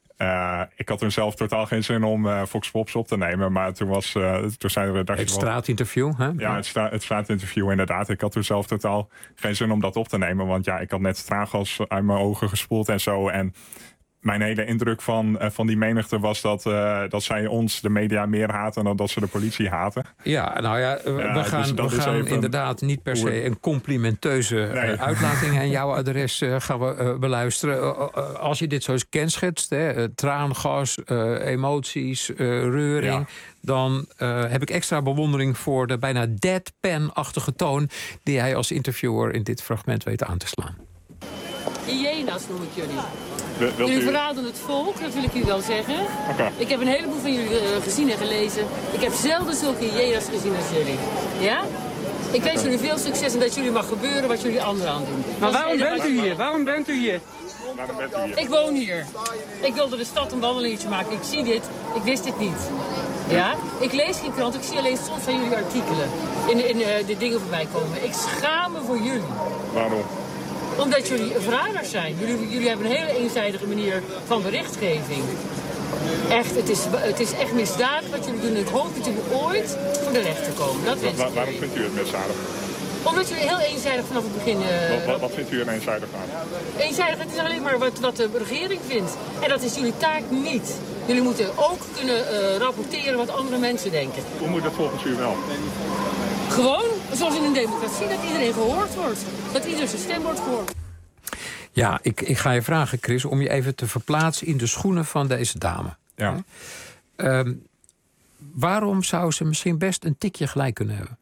Uh, ik had toen zelf totaal geen zin om uh, Fox Pops op te nemen. Maar toen, was, uh, toen zei de redactie... Het straatinterview, hè? Ja, het, stra- het straatinterview inderdaad. Ik had toen zelf totaal geen zin om dat op te nemen. Want ja, ik had net traangas uit mijn ogen gespoeld en zo. En mijn hele indruk van, uh, van die menigte was dat, uh, dat zij ons, de media, meer haten dan dat ze de politie haten. Ja, nou ja, we ja, gaan, dus we gaan even, inderdaad niet per se een complimenteuze nee. uh, uitlating aan jouw adres uh, gaan we uh, beluisteren. Uh, uh, als je dit zo eens kenschetst, hè, uh, traangas, uh, emoties, uh, reuring... Ja. dan uh, heb ik extra bewondering voor de bijna deadpan-achtige toon die hij als interviewer in dit fragment weet aan te slaan. Hyena's noem ik jullie. Wil, jullie u... verraden het volk, dat wil ik u wel zeggen. Okay. Ik heb een heleboel van jullie uh, gezien en gelezen. Ik heb zelden zulke hyena's gezien als jullie. Ja? Ik wens jullie veel succes en dat jullie mag gebeuren wat jullie anderen aan doen. Maar waarom bent u hier? Waarom bent u hier? Waarom bent u hier? Ik woon hier. Ik wilde de stad een wandelingetje maken. Ik zie dit. Ik wist dit niet. Ja? Ik lees geen krant. Ik zie alleen soms van jullie artikelen. In, in uh, de dingen voorbij komen. Ik schaam me voor jullie. Waarom? Omdat jullie verraders zijn. Jullie, jullie hebben een hele eenzijdige manier van berichtgeving. Echt, het is, het is echt misdadig wat jullie doen. Ik hoop dat jullie ooit voor de rechter komen. Dat wens ik jullie. Waarom vindt u het misdadig? Omdat jullie heel eenzijdig vanaf het begin... Uh, wat, wat, wat vindt u er eenzijdig aan? Eenzijdig, het is alleen maar wat, wat de regering vindt. En dat is jullie taak niet. Jullie moeten ook kunnen uh, rapporteren wat andere mensen denken. Hoe moet dat volgens u wel? Gewoon, zoals in een democratie, dat iedereen gehoord wordt. Dat ieder zijn stem wordt gehoord. Ja, ik, ik ga je vragen, Chris, om je even te verplaatsen in de schoenen van deze dame. Ja. Um, waarom zou ze misschien best een tikje gelijk kunnen hebben?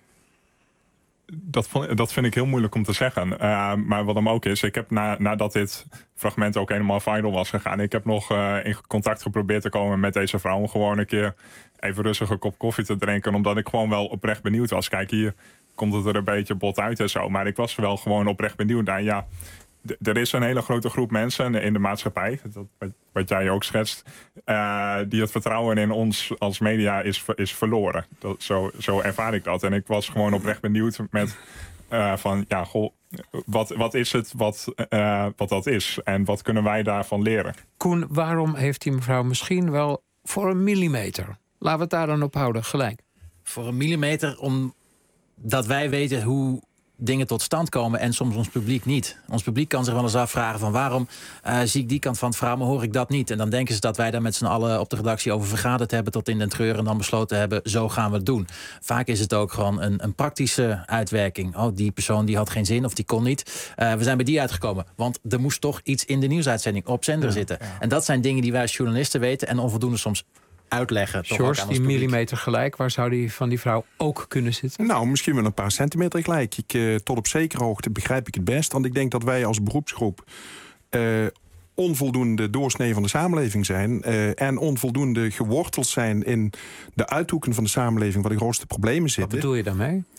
Dat, vond, dat vind ik heel moeilijk om te zeggen. Uh, maar wat hem ook is, ik heb na, nadat dit fragment ook helemaal viral was gegaan... ik heb nog uh, in contact geprobeerd te komen met deze vrouw... om gewoon een keer even rustig een kop koffie te drinken... omdat ik gewoon wel oprecht benieuwd was. Kijk, hier komt het er een beetje bot uit en zo. Maar ik was wel gewoon oprecht benieuwd naar... ja, d- er is een hele grote groep mensen in de maatschappij... Dat, wat jij ook schetst... Uh, die het vertrouwen in ons als media is, is verloren. Dat, zo, zo ervaar ik dat. En ik was gewoon oprecht benieuwd met... Uh, van, ja, goh, wat, wat is het wat, uh, wat dat is? En wat kunnen wij daarvan leren? Koen, waarom heeft die mevrouw misschien wel voor een millimeter... laten we het daar dan op houden, gelijk? Voor een millimeter, omdat wij weten hoe dingen tot stand komen... en soms ons publiek niet. Ons publiek kan zich wel eens afvragen van... waarom uh, zie ik die kant van het verhaal, maar hoor ik dat niet? En dan denken ze dat wij daar met z'n allen op de redactie over vergaderd hebben... tot in den treur en dan besloten hebben, zo gaan we het doen. Vaak is het ook gewoon een, een praktische uitwerking. Oh, die persoon die had geen zin of die kon niet. Uh, we zijn bij die uitgekomen, want er moest toch iets in de nieuwsuitzending op zender ja, zitten. Ja. En dat zijn dingen die wij als journalisten weten... en onvoldoende soms uitleggen. George, die millimeter gelijk, waar zou die van die vrouw ook kunnen zitten? Nou, misschien wel een paar centimeter gelijk. Ik, uh, tot op zekere hoogte begrijp ik het best. Want ik denk dat wij als beroepsgroep... Uh, onvoldoende doorsnee van de samenleving zijn... Uh, en onvoldoende geworteld zijn in de uithoeken van de samenleving... waar de grootste problemen zitten. Wat bedoel je daarmee? Uh,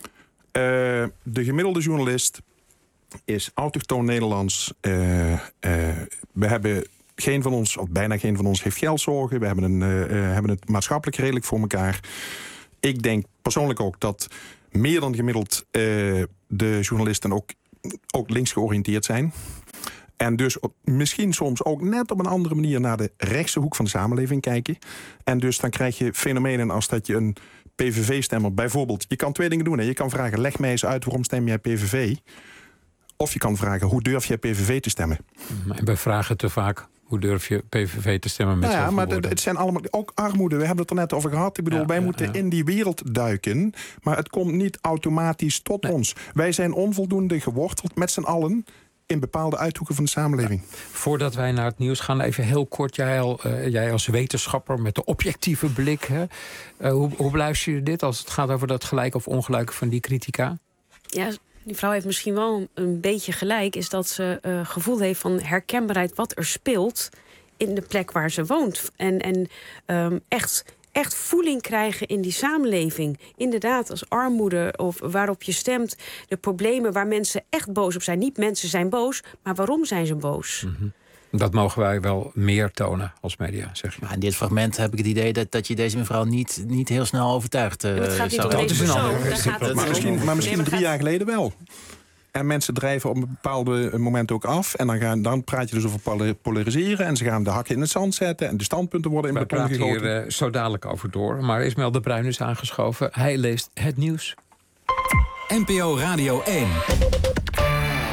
de gemiddelde journalist is autochtoon Nederlands. Uh, uh, we hebben... Geen van ons, of bijna geen van ons, heeft geldzorgen. We hebben, een, uh, uh, hebben het maatschappelijk redelijk voor elkaar. Ik denk persoonlijk ook dat meer dan gemiddeld uh, de journalisten ook, ook links georiënteerd zijn. En dus op, misschien soms ook net op een andere manier naar de rechtse hoek van de samenleving kijken. En dus dan krijg je fenomenen als dat je een P V V-stemmer bijvoorbeeld... Je kan twee dingen doen. Hè. Je kan vragen, leg mij eens uit waarom stem jij P V V? Of je kan vragen, hoe durf jij P V V te stemmen? En wij vragen te vaak... Hoe durf je P V V te stemmen met nou ja, maar woorden? het zijn allemaal ook armoede. We hebben het er net over gehad. Ik bedoel, ja, wij ja, moeten ja. in die wereld duiken. Maar het komt niet automatisch tot nee. ons. Wij zijn onvoldoende geworteld met z'n allen... in bepaalde uithoeken van de samenleving. Ja. Voordat wij naar het nieuws gaan, even heel kort. Jij, al, uh, jij als wetenschapper met de objectieve blik. Hè? Uh, hoe, hoe beluister je dit als het gaat over dat gelijk of ongelijk van die critica? Ja, die vrouw heeft misschien wel een beetje gelijk... is dat ze uh, gevoel heeft van herkenbaarheid wat er speelt... in de plek waar ze woont. En, en um, echt, echt voeling krijgen in die samenleving. Inderdaad, als armoede of waarop je stemt... de problemen waar mensen echt boos op zijn. Niet mensen zijn boos, maar waarom zijn ze boos? Mm-hmm. Dat mogen wij wel meer tonen als media, zeg je. Maar in dit fragment heb ik het idee dat, dat je deze mevrouw niet, niet heel snel overtuigt. Uh, ja, het gaat niet over deze persoon. Maar misschien, maar misschien drie jaar geleden wel. En mensen drijven op een bepaalde moment ook af. En dan, gaan, dan praat je dus over polariseren. En ze gaan de hakken in het zand zetten. En de standpunten worden in Wij beton gegoten. We praten hier uh, zo dadelijk over door. Maar Ismaël de Bruin is aangeschoven. Hij leest het nieuws. N P O Radio één.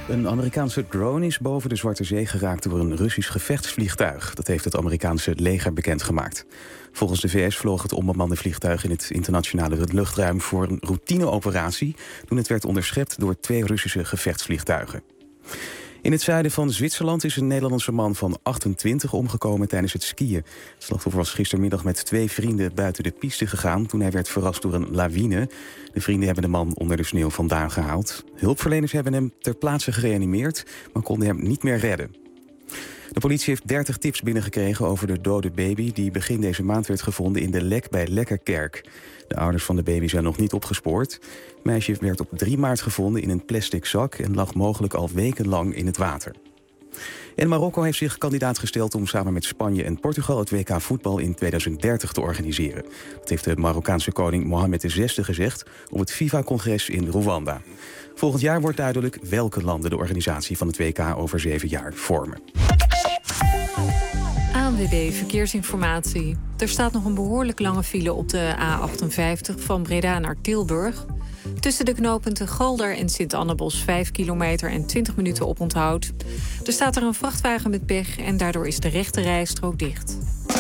Een Amerikaanse drone is boven de Zwarte Zee geraakt door een Russisch gevechtsvliegtuig. Dat heeft het Amerikaanse leger bekendgemaakt. Volgens de V S vloog het onbemande vliegtuig in het internationale luchtruim voor een routineoperatie toen het werd onderschept door twee Russische gevechtsvliegtuigen. In het zuiden van Zwitserland is een Nederlandse man van achtentwintig omgekomen tijdens het skiën. Het slachtoffer was gistermiddag met twee vrienden buiten de piste gegaan toen hij werd verrast door een lawine. De vrienden hebben de man onder de sneeuw vandaan gehaald. Hulpverleners hebben hem ter plaatse gereanimeerd, maar konden hem niet meer redden. De politie heeft dertig tips binnengekregen over de dode baby die begin deze maand werd gevonden in de Lek bij Lekkerkerk. De ouders van de baby zijn nog niet opgespoord. Het meisje werd op drie maart gevonden in een plastic zak en lag mogelijk al wekenlang in het water. En Marokko heeft zich kandidaat gesteld om samen met Spanje en Portugal het W K voetbal in tweeduizend dertig te organiseren. Dat heeft de Marokkaanse koning Mohammed de zesde gezegd op het FIFA-congres in Rwanda. Volgend jaar wordt duidelijk welke landen de organisatie van het W K over zeven jaar vormen. A N W B Verkeersinformatie. Er staat nog een behoorlijk lange file op de A achtenvijftig van Breda naar Tilburg. Tussen de knooppunten Galder en Sint-Annebos vijf kilometer en twintig minuten oponthoud. Er staat er een vrachtwagen met pech en daardoor is de rechte rijstrook dicht.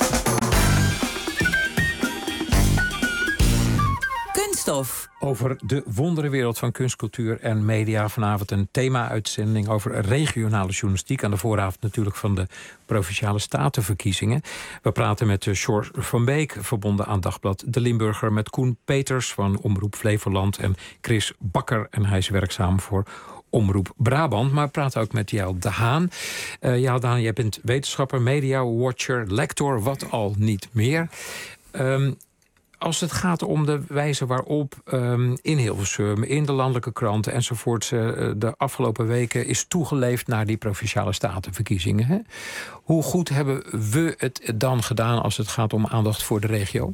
Kunststof. Over de wonderenwereld van kunst, cultuur en media. Vanavond een thema-uitzending over regionale journalistiek. Aan de vooravond natuurlijk van de Provinciale Statenverkiezingen. We praten met George van Beek, verbonden aan Dagblad De Limburger. Met Koen Peters van Omroep Flevoland. En Chris Bakker, en hij is werkzaam voor Omroep Brabant. Maar we praten ook met Jael de Haan. Uh, Jael de Haan, jij bent wetenschapper, media-watcher, lector, wat al niet meer. Um, Als het gaat om de wijze waarop um, in Hilversum, in de landelijke kranten enzovoort uh, de afgelopen weken is toegeleefd naar die Provinciale Statenverkiezingen. Hè? Hoe goed hebben we het dan gedaan als het gaat om aandacht voor de regio?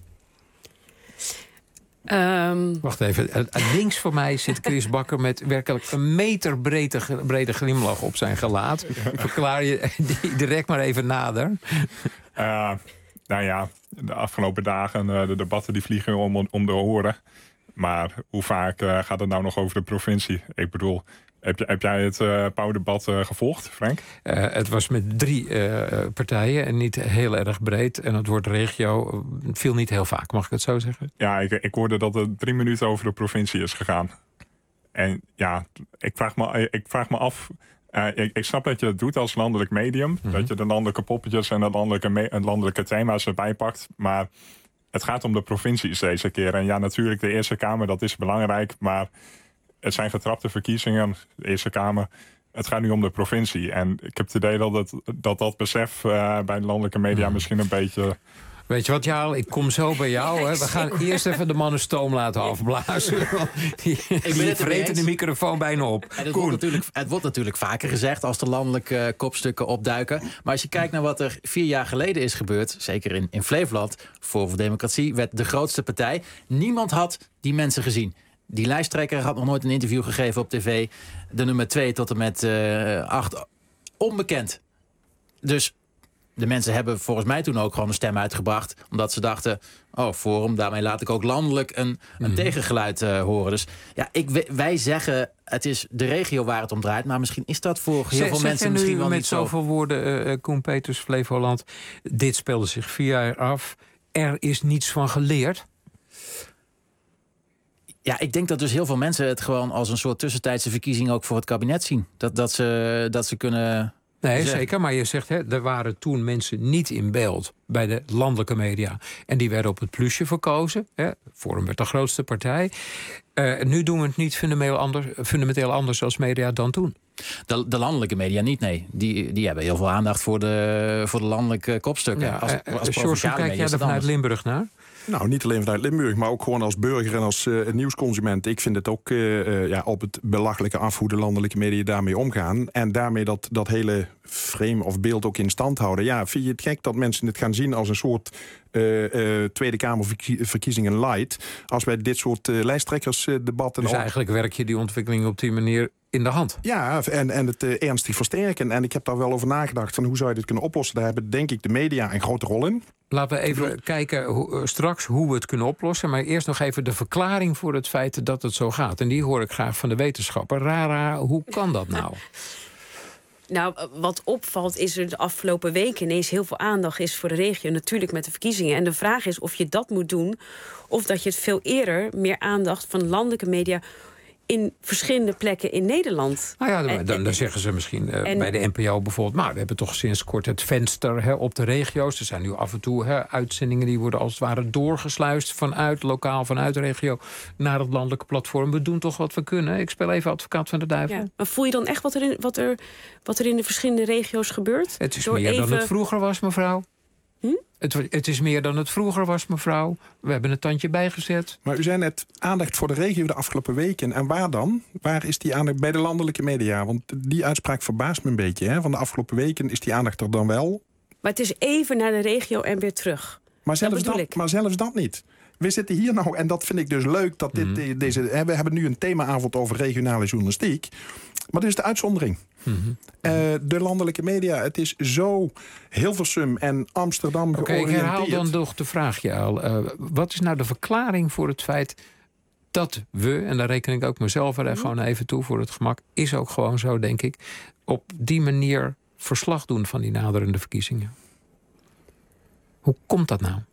Um... Wacht even, links van mij zit Chris Bakker met werkelijk een meter brede, brede glimlach op zijn gelaat. Ik verklaar je direct maar even nader. Uh, nou ja, de afgelopen dagen, uh, de debatten die vliegen om, om de oren. Maar hoe vaak uh, gaat het nou nog over de provincie? Ik bedoel, heb, je, heb jij het uh, pauwdebat uh, gevolgd, Frank? Uh, het was met drie uh, partijen en niet heel erg breed. En het woord regio viel niet heel vaak, mag ik het zo zeggen? Ja, ik, ik hoorde dat er drie minuten over de provincie is gegaan. En ja, ik vraag me, ik vraag me af... Uh, ik, ik snap dat je dat doet als landelijk medium. Mm-hmm. Dat je de landelijke poppetjes en de landelijke, me- en landelijke thema's erbij pakt. Maar het gaat om de provincies deze keer. En ja, natuurlijk de Eerste Kamer, dat is belangrijk. Maar het zijn getrapte verkiezingen, de Eerste Kamer. Het gaat nu om de provincie. En ik heb het idee dat het, dat, dat besef uh, bij de landelijke media mm-hmm. misschien een beetje... Weet je wat, Jael? Ik kom zo bij jou. Hè. We gaan eerst even de mannen stoom laten afblazen. Die, die vreten de microfoon bijna op. En het, wordt natuurlijk, het wordt natuurlijk vaker gezegd als de landelijke uh, kopstukken opduiken. Maar als je kijkt naar wat er vier jaar geleden is gebeurd... zeker in, in Flevoland, Forum voor Democratie... werd de grootste partij. Niemand had die mensen gezien. Die lijsttrekker had nog nooit een interview gegeven op tv. De nummer twee tot en met uh, acht. Onbekend. Dus... de mensen hebben volgens mij toen ook gewoon een stem uitgebracht. Omdat ze dachten, oh, Forum, daarmee laat ik ook landelijk een, een mm. tegengeluid uh, horen. Dus ja, ik, wij zeggen, het is de regio waar het om draait. Maar misschien is dat voor heel zeg, veel zeg mensen nu misschien wel met niet zo. Zoveel woorden, uh, Koen Peters, Flevoland. Dit speelde zich vier jaar af. Er is niets van geleerd. Ja, ik denk dat dus heel veel mensen het gewoon als een soort tussentijdse verkiezing ook voor het kabinet zien. Dat, dat, ze, dat ze kunnen... Nee, zeker. Maar je zegt, hè, er waren toen mensen niet in beeld bij de landelijke media. En die werden op het plusje verkozen. Hè. Forum werd de grootste partij. Uh, nu doen we het niet fundamenteel anders, fundamenteel anders als media dan toen. De, de landelijke media niet, nee. Die, die hebben heel veel aandacht voor de, voor de landelijke kopstukken. Ja, als, uh, als George, kijk jij er vanuit Limburg naar? Nou, niet alleen vanuit Limburg, maar ook gewoon als burger en als uh, nieuwsconsument. Ik vind het ook uh, uh, ja, op het belachelijke af hoe de landelijke media daarmee omgaan. En daarmee dat, dat hele frame of beeld ook in stand houden. Ja, vind je het gek dat mensen het gaan zien als een soort uh, uh, Tweede Kamerverkiezingen light? Als wij dit soort uh, lijsttrekkersdebatten... Dus eigenlijk werk je die ontwikkeling op die manier in de hand. Ja, en, en het uh, ernstig versterken. En ik heb daar wel over nagedacht van hoe zou je dit kunnen oplossen. Daar hebben denk ik de media een grote rol in. Laten we even kijken hoe, uh, straks hoe we het kunnen oplossen. Maar eerst nog even de verklaring voor het feit dat het zo gaat. En die hoor ik graag van de wetenschapper. Rara, hoe kan dat nou? Nou, wat opvalt is er de afgelopen weken ineens heel veel aandacht is voor de regio. Natuurlijk met de verkiezingen. En de vraag is of je dat moet doen of dat je het veel eerder meer aandacht van landelijke media in verschillende plekken in Nederland. Nou ja, dan, en, dan, dan zeggen ze misschien uh, en, bij de N P O bijvoorbeeld, maar we hebben toch sinds kort het venster hè, op de regio's. Er zijn nu af en toe hè, uitzendingen die worden als het ware doorgesluist vanuit lokaal, vanuit de regio naar het landelijke platform. We doen toch wat we kunnen. Ik speel even advocaat van de duivel. Ja, maar voel je dan echt wat er in, wat er, wat er in de verschillende regio's gebeurt? Het is Door meer even... dan het vroeger was, mevrouw. Hm? Het, het is meer dan het vroeger was, mevrouw. We hebben een tandje bijgezet. Maar u zei net aandacht voor de regio de afgelopen weken. En waar dan? Waar is die aandacht bij de landelijke media? Want die uitspraak verbaast me een beetje. Hè? Van de afgelopen weken is die aandacht er dan wel. Maar het is even naar de regio en weer terug. Maar zelfs dat, dat, maar zelfs dat niet. We zitten hier nou, en dat vind ik dus leuk, dat dit, mm-hmm. deze, we hebben nu een themaavond over regionale journalistiek. Maar dit is de uitzondering. Mm-hmm. Uh, de landelijke media, het is zo Hilversum en Amsterdam Oké, okay, ik herhaal dan toch de vraagje al. Uh, wat is nou de verklaring voor het feit dat we, en daar reken ik ook mezelf er mm-hmm. gewoon even toe voor het gemak, is ook gewoon zo, denk ik, op die manier verslag doen van die naderende verkiezingen? Hoe komt dat nou?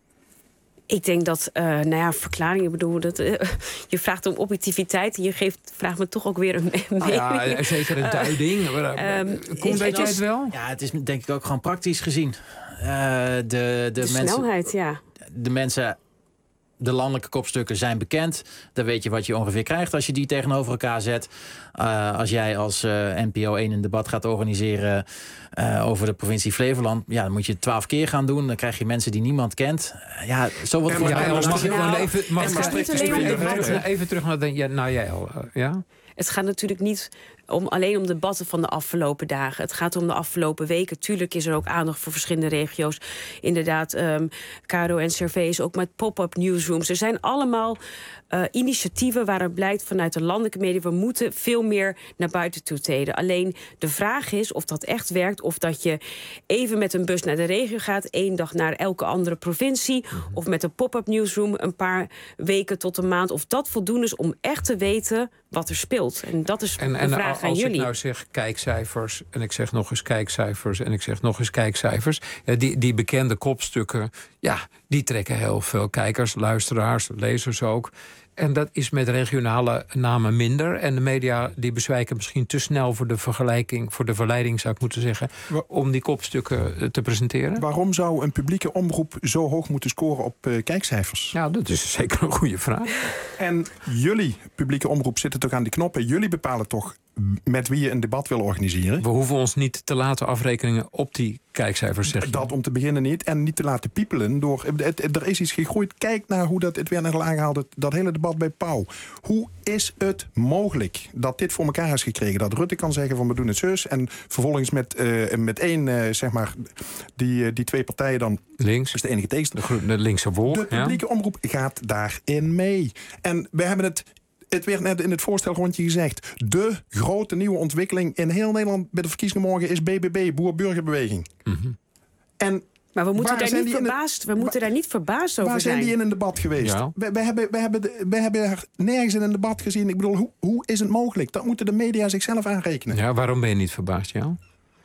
Ik denk dat, uh, nou ja, verklaringen bedoel dat uh, je vraagt om objectiviteit en je geeft, vraagt me toch ook weer een mening. Ah ja, zeker een duiding. Uh, um, Komt weet jij het wel? Ja, het is denk ik ook gewoon praktisch gezien. Uh, de, de, de mensen, snelheid, ja. De mensen, de landelijke kopstukken zijn bekend. Dan weet je wat je ongeveer krijgt als je die tegenover elkaar zet. Uh, als jij als uh, N P O één een debat gaat organiseren uh, over de provincie Flevoland, ja, dan moet je het twaalf keer gaan doen. Dan krijg je mensen die niemand kent. Uh, ja, zo wordt voor ja, mag ik gewoon even, mag het gaat niet alleen om even, even terug naar de, ja, nou jij al, uh, ja? Het gaat natuurlijk niet om, alleen om debatten van de afgelopen dagen. Het gaat om de afgelopen weken. Tuurlijk is er ook aandacht voor verschillende regio's. Inderdaad, um, K R O en C R V is ook met pop-up newsrooms. Er zijn allemaal uh, initiatieven waaruit blijkt vanuit de landelijke media, we moeten veel meer naar buiten toe treden. Alleen de vraag is of dat echt werkt, of dat je even met een bus naar de regio gaat, één dag naar elke andere provincie, mm-hmm. of met een pop-up newsroom een paar weken tot een maand, of dat voldoende is om echt te weten wat er speelt. En dat is en, een en vraag aan als jullie. Ik nou zeg kijkcijfers en ik zeg nog eens kijkcijfers en ik zeg nog eens kijkcijfers, ja, die, die bekende kopstukken, ja, die trekken heel veel kijkers, luisteraars, lezers ook. En dat is met regionale namen minder. En de media die bezwijken misschien te snel voor de vergelijking, voor de verleiding zou ik moeten zeggen, om die kopstukken te presenteren. Waarom zou een publieke omroep zo hoog moeten scoren op uh, kijkcijfers? Ja, dat is zeker een goede vraag. En jullie publieke omroep zitten toch aan de knoppen. Jullie bepalen toch met wie je een debat wil organiseren? We hoeven ons niet te laten afrekenen op die kijkcijfers, zeg je. Dat om te beginnen niet. En niet te laten piepelen door. Het, het, er is iets gegroeid. Kijk naar hoe dat, het werd net al aangehaald, het, dat hele debat bij Pauw. Hoe is het mogelijk dat dit voor elkaar is gekregen? Dat Rutte kan zeggen van we doen het zus. En vervolgens met, uh, met één, uh, zeg maar, die, uh, die twee partijen dan. Links. Is de enige tegenstander. De, de linkse wolk. De publieke ja. omroep gaat daarin mee. En we hebben het. Het werd net in het voorstelrondje gezegd. De grote nieuwe ontwikkeling in heel Nederland bij de verkiezingen morgen is B B B, Boer-Burgerbeweging. Mm-hmm. En maar we moeten, daar niet, verbaasd, we moeten daar niet verbaasd over waar zijn. Waar zijn die in een debat geweest? Ja. We, we, hebben, we, hebben, we hebben er nergens in een debat gezien. Ik bedoel, hoe, hoe is het mogelijk? Dat moeten de media zichzelf aanrekenen. Ja, waarom ben je niet verbaasd, ja?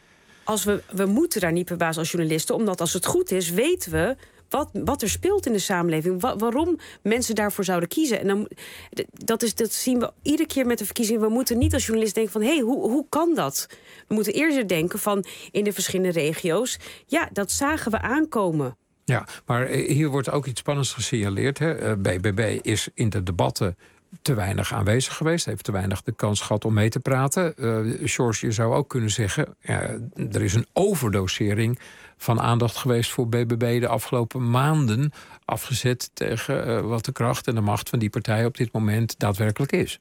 Als we, we moeten daar niet verbaasd als journalisten, omdat als het goed is, weten we Wat, wat er speelt in de samenleving. Wa- waarom mensen daarvoor zouden kiezen. En dan, dat, is, dat zien we iedere keer met de verkiezingen. We moeten niet als journalist denken van, hé, hey, hoe, hoe kan dat? We moeten eerst denken van, in de verschillende regio's, ja, dat zagen we aankomen. Ja, maar hier wordt ook iets spannends gesignaleerd. Hè. B B B is in de debatten te weinig aanwezig geweest. Heeft te weinig de kans gehad om mee te praten. Uh, George, je zou ook kunnen zeggen, ja, er is een overdosering van aandacht geweest voor B B B de afgelopen maanden, afgezet tegen uh, wat de kracht en de macht van die partij op dit moment daadwerkelijk is.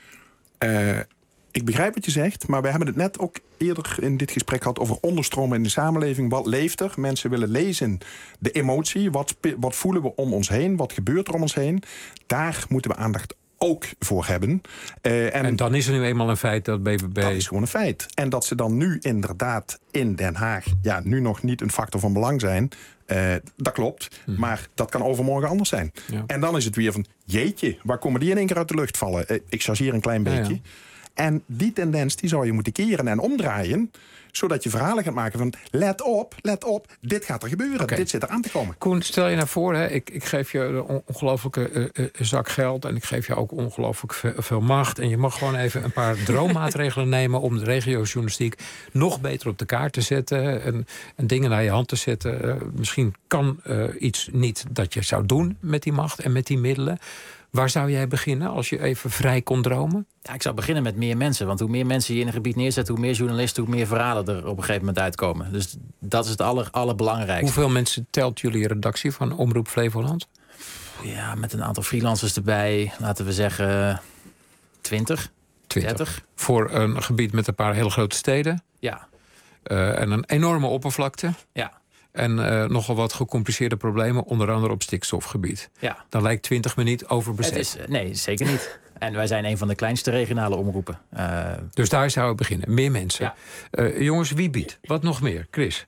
Uh, ik begrijp wat je zegt, maar we hebben het net ook eerder in dit gesprek gehad over onderstromen in de samenleving. Wat leeft er? Mensen willen lezen de emotie. Wat, wat voelen we om ons heen? Wat gebeurt er om ons heen? Daar moeten we aandacht ook voor hebben. Uh, en, en dan is er nu eenmaal een feit dat B B B... Dat is gewoon een feit. En dat ze dan nu inderdaad in Den Haag... ja, nu nog niet een factor van belang zijn... Uh, dat klopt, hmm. maar dat kan overmorgen anders zijn. Ja. En dan is het weer van, jeetje, waar komen die in één keer uit de lucht vallen? Uh, ik chargeer een klein beetje. Ja, ja. En die tendens die zou je moeten keren en omdraaien... zodat je verhalen gaat maken van... let op, let op, dit gaat er gebeuren. Okay. Dit zit er aan te komen. Koen, stel je nou voor... Hè, ik, ik geef je een ongelooflijke uh, uh, zak geld... en ik geef je ook ongelooflijk veel, veel macht... en je mag gewoon even een paar droommaatregelen nemen... om de regiojournalistiek nog beter op de kaart te zetten... en, en dingen naar je hand te zetten. Uh, misschien kan uh, iets niet dat je zou doen met die macht en met die middelen... Waar zou jij beginnen als je even vrij kon dromen? Ja, ik zou beginnen met meer mensen. Want hoe meer mensen je in een gebied neerzet... hoe meer journalisten, hoe meer verhalen er op een gegeven moment uitkomen. Dus dat is het aller, allerbelangrijkste. Hoeveel mensen telt jullie redactie van Omroep Flevoland? Ja, met een aantal freelancers erbij. Laten we zeggen twintig, dertig. Voor een gebied met een paar hele grote steden? Ja. Uh, en een enorme oppervlakte? Ja. En uh, nogal wat gecompliceerde problemen, onder andere op stikstofgebied. Ja. Dan lijkt twintig me niet overbezet. Het is, nee, zeker niet. En wij zijn een van de kleinste regionale omroepen. Uh, dus daar zou ik beginnen. Meer mensen. Ja. Uh, jongens, wie biedt? Wat nog meer? Chris?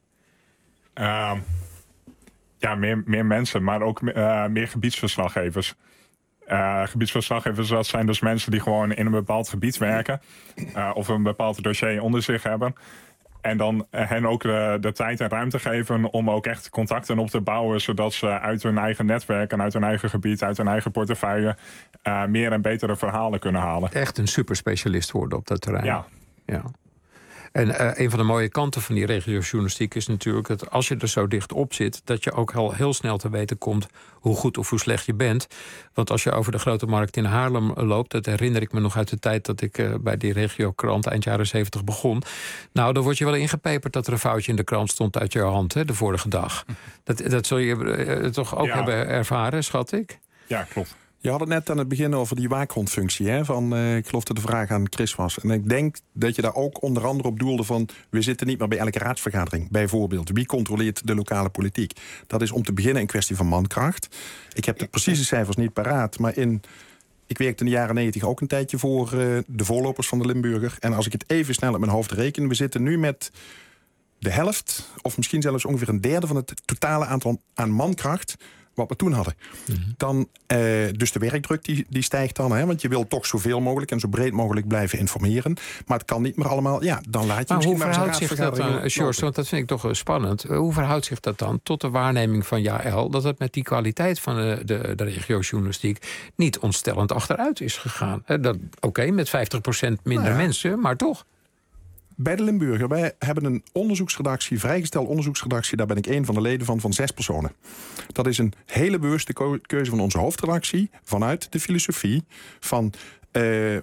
Uh, ja, meer, meer mensen, maar ook uh, meer gebiedsverslaggevers. Uh, gebiedsverslaggevers, dat zijn dus mensen die gewoon in een bepaald gebied werken. Uh, of een bepaald dossier onder zich hebben. En dan hen ook de, de tijd en ruimte geven om ook echt contacten op te bouwen... zodat ze uit hun eigen netwerk en uit hun eigen gebied, uit hun eigen portefeuille... Uh, meer en betere verhalen kunnen halen. Echt een superspecialist worden op dat terrein. Ja. ja. En uh, een van de mooie kanten van die regiojournalistiek is natuurlijk... dat als je er zo dicht op zit... dat je ook heel, heel snel te weten komt hoe goed of hoe slecht je bent. Want als je over de Grote Markt in Haarlem loopt... dat herinner ik me nog uit de tijd dat ik uh, bij die regiokrant... eind jaren zeventig begon. Nou, dan word je wel ingepeperd dat er een foutje in de krant stond... uit je hand, hè, de vorige dag. Dat, dat zul je uh, toch ook ja. hebben ervaren, schat ik? Ja, klopt. Je had het net aan het begin over die waakhondfunctie. Hè? Van, uh, ik geloof dat de vraag aan Chris was. En ik denk dat je daar ook onder andere op doelde van... we zitten niet meer bij elke raadsvergadering. Bijvoorbeeld, wie controleert de lokale politiek? Dat is om te beginnen een kwestie van mankracht. Ik heb de precieze cijfers niet paraat, maar in... Ik werkte in de jaren negentig ook een tijdje voor uh, de voorlopers van de Limburger. En als ik het even snel op mijn hoofd reken... we zitten nu met de helft, of misschien zelfs ongeveer een derde... van het totale aantal aan mankracht... wat we toen hadden. Mm-hmm. Dan, uh, dus de werkdruk die, die stijgt dan. Hè, want je wil toch zoveel mogelijk en zo breed mogelijk blijven informeren. Maar het kan niet meer allemaal. Ja, dan laat je maar misschien hoe maar verhoudt zich dat dan, George, want dat vind ik toch uh, spannend. Uh, hoe verhoudt zich dat dan tot de waarneming van Jaël... dat het met die kwaliteit van de, de, de regiojournalistiek... niet ontstellend achteruit is gegaan? Uh, Oké, okay, met vijftig procent minder nou ja. mensen, maar toch... Bij de Limburger, wij hebben een onderzoeksredactie, vrijgestelde onderzoeksredactie... daar ben ik één van de leden van, van zes personen. Dat is een hele bewuste keuze van onze hoofdredactie... vanuit de filosofie van uh, de,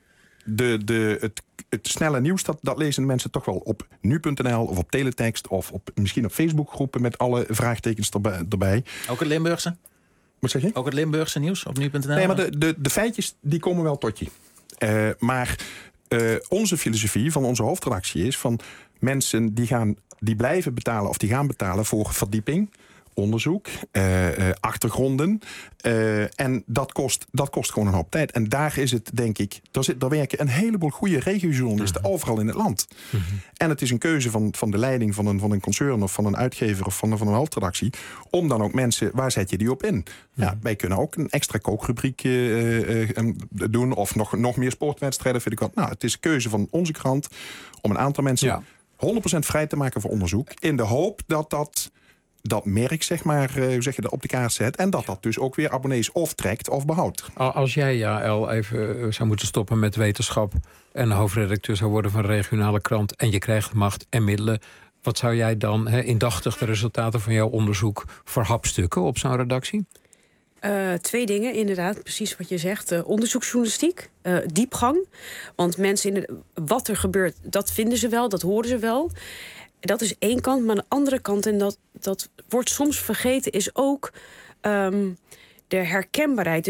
de, het, het snelle nieuws... Dat, dat lezen mensen toch wel op nu punt n l of op teletext... of op, misschien op Facebookgroepen met alle vraagtekens erbij. erbij. Ook het Limburgse? Wat zeg je? Ook het Limburgse nieuws op nu punt n l? Nee, maar de, de, de feitjes die komen wel tot je. Uh, maar... Uh, onze filosofie van onze hoofdredactie is van mensen die, gaan, die blijven betalen of die gaan betalen voor verdieping, onderzoek, uh, uh, achtergronden. Uh, en dat kost, dat kost gewoon een hoop tijd. En daar is het, denk ik, daar, zit, daar werken een heleboel goede regiojournalisten mm-hmm. overal in het land. Mm-hmm. En het is een keuze van, van de leiding van een, van een concern of van een uitgever of van, van een hoofdredactie, om dan ook mensen, waar zet je die op in? Mm-hmm. Ja, wij kunnen ook een extra kookrubriek uh, uh, doen of nog, nog meer sportwedstrijden, vind ik wat. Nou, het is een keuze van onze krant om een aantal mensen ja. honderd procent vrij te maken voor onderzoek, in de hoop dat dat dat merk, zeg maar, uh, hoe zeg je dat, op de kaart zet. En dat dat dus ook weer abonnees of trekt of behoudt. Als jij, Jaël, even zou moeten stoppen met wetenschap... en hoofdredacteur zou worden van een regionale krant... en je krijgt macht en middelen... wat zou jij dan, he, indachtig de resultaten van jouw onderzoek... verhapstukken op zo'n redactie? Uh, twee dingen, inderdaad, precies wat je zegt. Uh, onderzoeksjournalistiek, uh, diepgang. Want mensen, in de, wat er gebeurt, dat vinden ze wel, dat horen ze wel... Dat is één kant, maar aan de andere kant... en dat, dat wordt soms vergeten, is ook um, de herkenbaarheid. Dus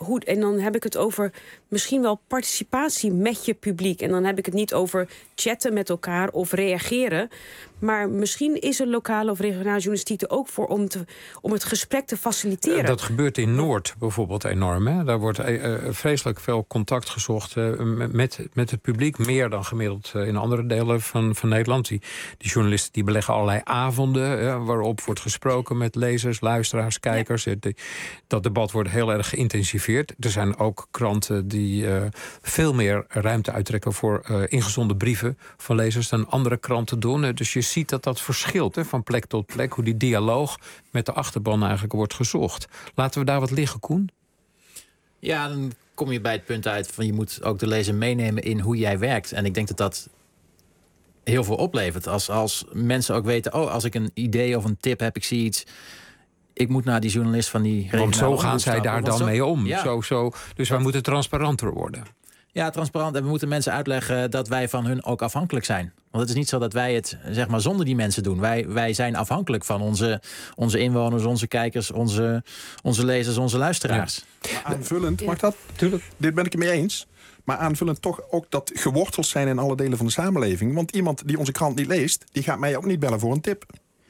hoe, en dan heb ik het over misschien wel participatie met je publiek. En dan heb ik het niet over chatten met elkaar of reageren. Maar misschien is een lokale of regionale journalistiek er ook voor om, te, om het gesprek te faciliteren. Dat gebeurt in Noord bijvoorbeeld enorm. Hè? Daar wordt uh, vreselijk veel contact gezocht uh, met, met het publiek. Meer dan gemiddeld uh, in andere delen van, van Nederland. Die, die journalisten die beleggen allerlei avonden uh, waarop wordt gesproken met lezers, luisteraars, kijkers. Ja. Die, dat debat wordt heel erg geïntensiveerd. Er zijn ook kranten die uh, veel meer ruimte uittrekken voor uh, ingezonden brieven van lezers dan andere kranten doen. Uh, dus je ziet dat dat verschilt hè, van plek tot plek. Hoe die dialoog met de achterban eigenlijk wordt gezocht. Laten we daar wat liggen, Koen? Ja, dan kom je bij het punt uit van je moet ook de lezer meenemen in hoe jij werkt. En ik denk dat dat heel veel oplevert. Als, als mensen ook weten, oh, als ik een idee of een tip heb, ik zie iets, ik moet naar die journalist van die regionale Want zo gaan zij omroep daar stappen. dan Want zo- mee om. Ja. Zo, zo, dus wij moeten transparanter worden. Ja, transparant. En we moeten mensen uitleggen dat wij van hun ook afhankelijk zijn. Want het is niet zo dat wij het zeg maar zonder die mensen doen. Wij, wij zijn afhankelijk van onze, onze inwoners, onze kijkers, onze, onze lezers, onze luisteraars. Ja. Aanvullend, mag dat? Tuurlijk. Dit ben ik het mee eens. Maar aanvullend toch ook dat geworteld zijn in alle delen van de samenleving. Want iemand die onze krant niet leest, die gaat mij ook niet bellen voor een tip.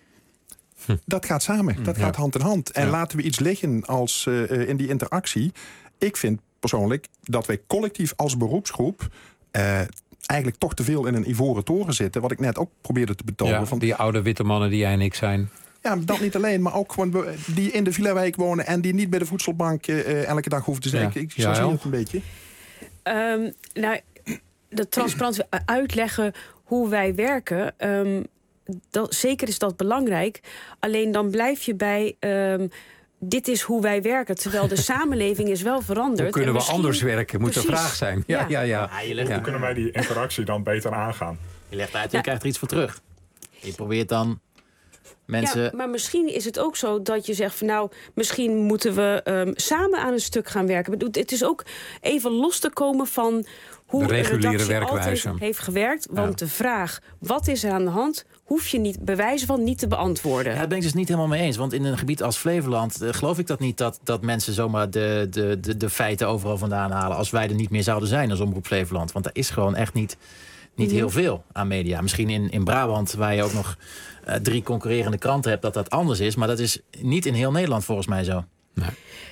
Hm. Dat gaat samen, dat ja. gaat hand in hand. En ja. laten we iets liggen als uh, in die interactie. Ik vind persoonlijk dat wij collectief als beroepsgroep Uh, eigenlijk toch te veel in een ivoren toren zitten. Wat ik net ook probeerde te betonen. Ja, van die oude witte mannen die jij en ik zijn. Ja, dat niet alleen, maar ook gewoon die in de Villawijk wonen en die niet bij de voedselbank uh, elke dag hoeven te zeggen. Ja. Ik zo ja, zie het een beetje. Um, nou, de transparantie uitleggen hoe wij werken. Um, dat, zeker is dat belangrijk. Alleen dan blijf je bij Um, dit is hoe wij werken, terwijl de samenleving is wel veranderd. Hoe kunnen en we misschien anders werken, moet Precies. de vraag zijn. Ja, ja. Ja, ja. Ja, je legt, ja. Hoe kunnen wij die interactie dan beter aangaan? Je legt uit en je ja. krijgt er iets voor terug. Je probeert dan mensen. Ja, maar misschien is het ook zo dat je zegt van nou, misschien moeten we um, samen aan een stuk gaan werken. Het is ook even los te komen van hoe de reguliere werkwijze altijd heeft gewerkt. Want ja. de vraag, wat is er aan de hand, hoef je niet bij wijze van niet te beantwoorden. Ja, daar ben ik dus niet helemaal mee eens. Want in een gebied als Flevoland uh, geloof ik dat niet dat, dat mensen zomaar de, de, de, de feiten overal vandaan halen als wij er niet meer zouden zijn als Omroep Flevoland. Want er is gewoon echt niet, niet heel veel aan media. Misschien in, in Brabant, waar je ook nog uh, drie concurrerende kranten hebt, dat dat anders is. Maar dat is niet in heel Nederland volgens mij zo. Nee.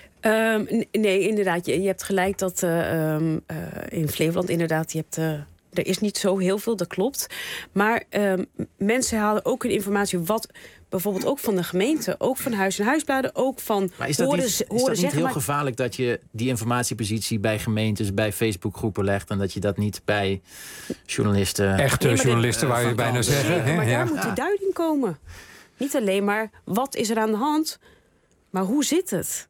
Um, nee, inderdaad. Je, je hebt gelijk dat uh, um, uh, in Flevoland inderdaad, je hebt, uh, er is niet zo heel veel, dat klopt. Maar um, mensen halen ook hun informatie, wat bijvoorbeeld ook van de gemeente, ook van Huis en Huisbladen, ook van maar is dat horen, niet, is horen dat niet zeggen, heel maar gevaarlijk dat je die informatiepositie bij gemeentes, bij Facebookgroepen legt en dat je dat niet bij journalisten... Echte nee, journalisten, uh, waar je bijna zeggen. Hè? Maar ja. daar moet die duiding komen. Niet alleen maar, wat is er aan de hand, maar hoe zit het?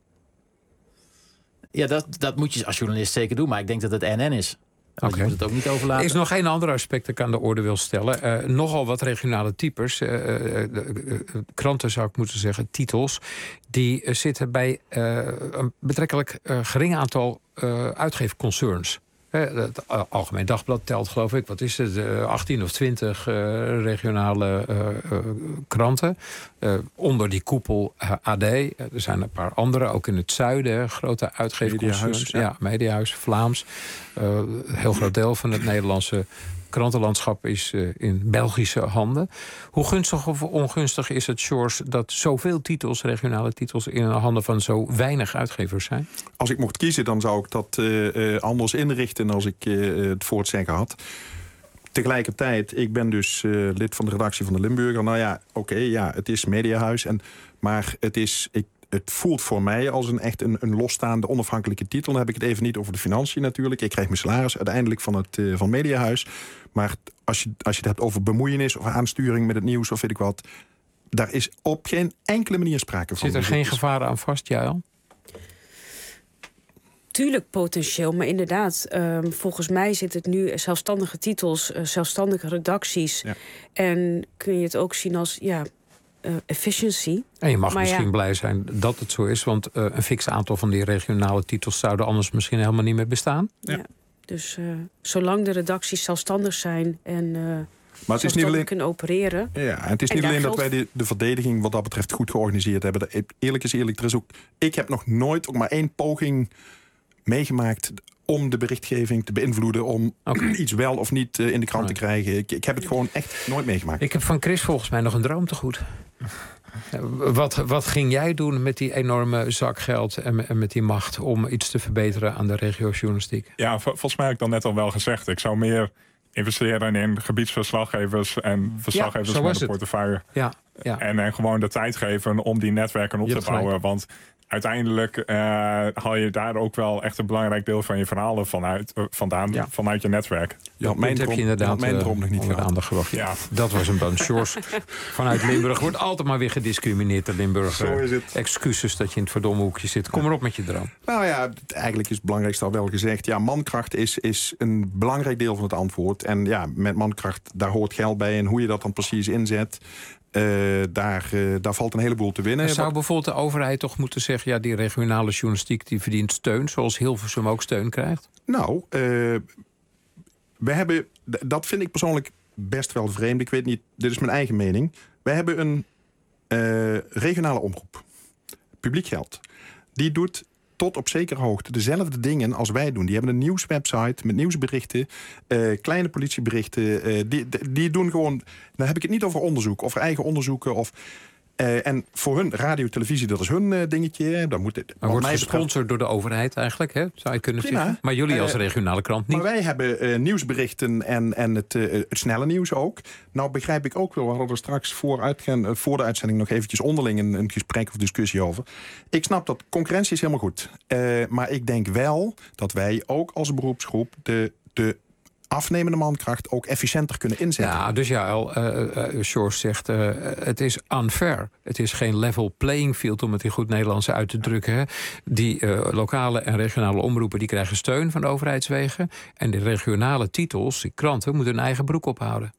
Ja, dat, dat moet je als journalist zeker doen. Maar ik denk dat het N N is. Okay. Je moet het ook niet overlaten. Er is nog één ander aspect dat ik aan de orde wil stellen. Uh, nogal wat regionale types, uh, uh, uh, kranten zou ik moeten zeggen, titels, die uh, zitten bij uh, een betrekkelijk uh, gering aantal uh, uitgeefconcerns. Uh, het Algemeen Dagblad telt, geloof ik, wat is het, uh, achttien of twintig uh, regionale uh, uh, kranten. Uh, onder die koepel uh, A D. Uh, er zijn een paar andere, ook in het zuiden, grote uitgeefconcerns. Mediahuis, ja. ja, Mediahuis, Vlaams. Uh, een heel groot deel van het Nederlandse krantenlandschap is uh, in Belgische handen. Hoe gunstig of ongunstig is het, George, dat zoveel titels, regionale titels, in de handen van zo weinig uitgevers zijn? Als ik mocht kiezen, dan zou ik dat uh, uh, anders inrichten als ik uh, het voor het zeggen had. Tegelijkertijd, ik ben dus uh, lid van de redactie van de Limburger. Nou ja, oké, okay, ja, het is Mediahuis. En, maar het is... Ik, Het voelt voor mij als een echt een, een losstaande onafhankelijke titel. Dan heb ik het even niet over de financiën natuurlijk. Ik krijg mijn salaris uiteindelijk van het uh, van Mediahuis. Maar als je, als je het hebt over bemoeienis of aansturing met het nieuws of weet ik wat, daar is op geen enkele manier sprake van. Zit er geen gevaar aan vast, Jael? Tuurlijk potentieel, maar inderdaad, um, volgens mij zit het nu zelfstandige titels, uh, zelfstandige redacties. Ja. En kun je het ook zien als ja, uh, efficiency. En je mag maar misschien ja. blij zijn dat het zo is, want uh, een fix aantal van die regionale titels zouden anders misschien helemaal niet meer bestaan. Ja. Ja. Dus uh, zolang de redacties zelfstandig zijn en uh, maar het is niet alleen kunnen opereren. Ja, en het is niet alleen geldt... dat wij de, de verdediging wat dat betreft goed georganiseerd hebben. Eerlijk is eerlijk, er is ook. Ik heb nog nooit ook maar één poging meegemaakt om de berichtgeving te beïnvloeden, om okay. iets wel of niet uh, in de krant te krijgen. Ik, ik heb het gewoon echt nooit meegemaakt. Ik heb van Chris volgens mij nog een droom te goed. Wat, wat ging jij doen met die enorme zak geld en, en met die macht om iets te verbeteren aan de regiojournalistiek? Ja, v- volgens mij heb ik dan net al wel gezegd. Ik zou meer investeren in gebiedsverslaggevers en verslaggevers ja, met een portefeuille. Ja, ja. En, en gewoon de tijd geven om die netwerken op Je te bouwen. gelijk. Want uiteindelijk uh, haal je daar ook wel echt een belangrijk deel van je verhalen vanuit, uh, vandaan, ja. vanuit je netwerk. Ja, mijn heb je inderdaad mijn droom nog niet onder de aandacht gebracht. Ja, dat was een dan. Sjors vanuit Limburg wordt altijd maar weer gediscrimineerd in Limburg. Zo is het. Excuses dat je in het verdomme hoekje zit. Kom maar op met je droom. Nou ja, eigenlijk is het belangrijkste al wel gezegd. Ja, mankracht is, is een belangrijk deel van het antwoord. En ja, met mankracht, daar hoort geld bij. En hoe je dat dan precies inzet, Uh, daar, uh, daar valt een heleboel te winnen. En zou bijvoorbeeld de overheid toch moeten zeggen, ja, die regionale journalistiek die verdient steun, zoals Hilversum ook steun krijgt? Nou, uh, we hebben, dat vind ik persoonlijk best wel vreemd. Ik weet niet, dit is mijn eigen mening. Wij hebben een uh, regionale omroep. Publiek geld. Die doet tot op zekere hoogte dezelfde dingen als wij doen. Die hebben een nieuwswebsite met nieuwsberichten, uh, kleine politieberichten. Uh, die, die doen gewoon, dan heb ik het niet over onderzoek, over eigen onderzoeken. Of, uh, en voor hun, radio, televisie, dat is hun uh, dingetje. Dat moet, maar wordt gesponsord door de overheid eigenlijk, hè? Zou je kunnen Prima. zeggen. Maar jullie als regionale krant niet. Maar wij hebben uh, nieuwsberichten en, en het, uh, het snelle nieuws ook. Nou begrijp ik ook wel, we hadden er straks voor, uitgaan, voor de uitzending nog eventjes onderling een, een gesprek of discussie over. Ik snap dat concurrentie is helemaal goed. Uh, maar ik denk wel dat wij ook als beroepsgroep de, de afnemende mankracht ook efficiënter kunnen inzetten. Ja, dus ja, uh, uh, Sjors zegt, uh, het is unfair. Het is geen level playing field, om het in goed Nederlands uit te drukken. Hè. Die uh, lokale en regionale omroepen die krijgen steun van de overheidswegen. En de regionale titels, die kranten, moeten hun eigen broek ophouden.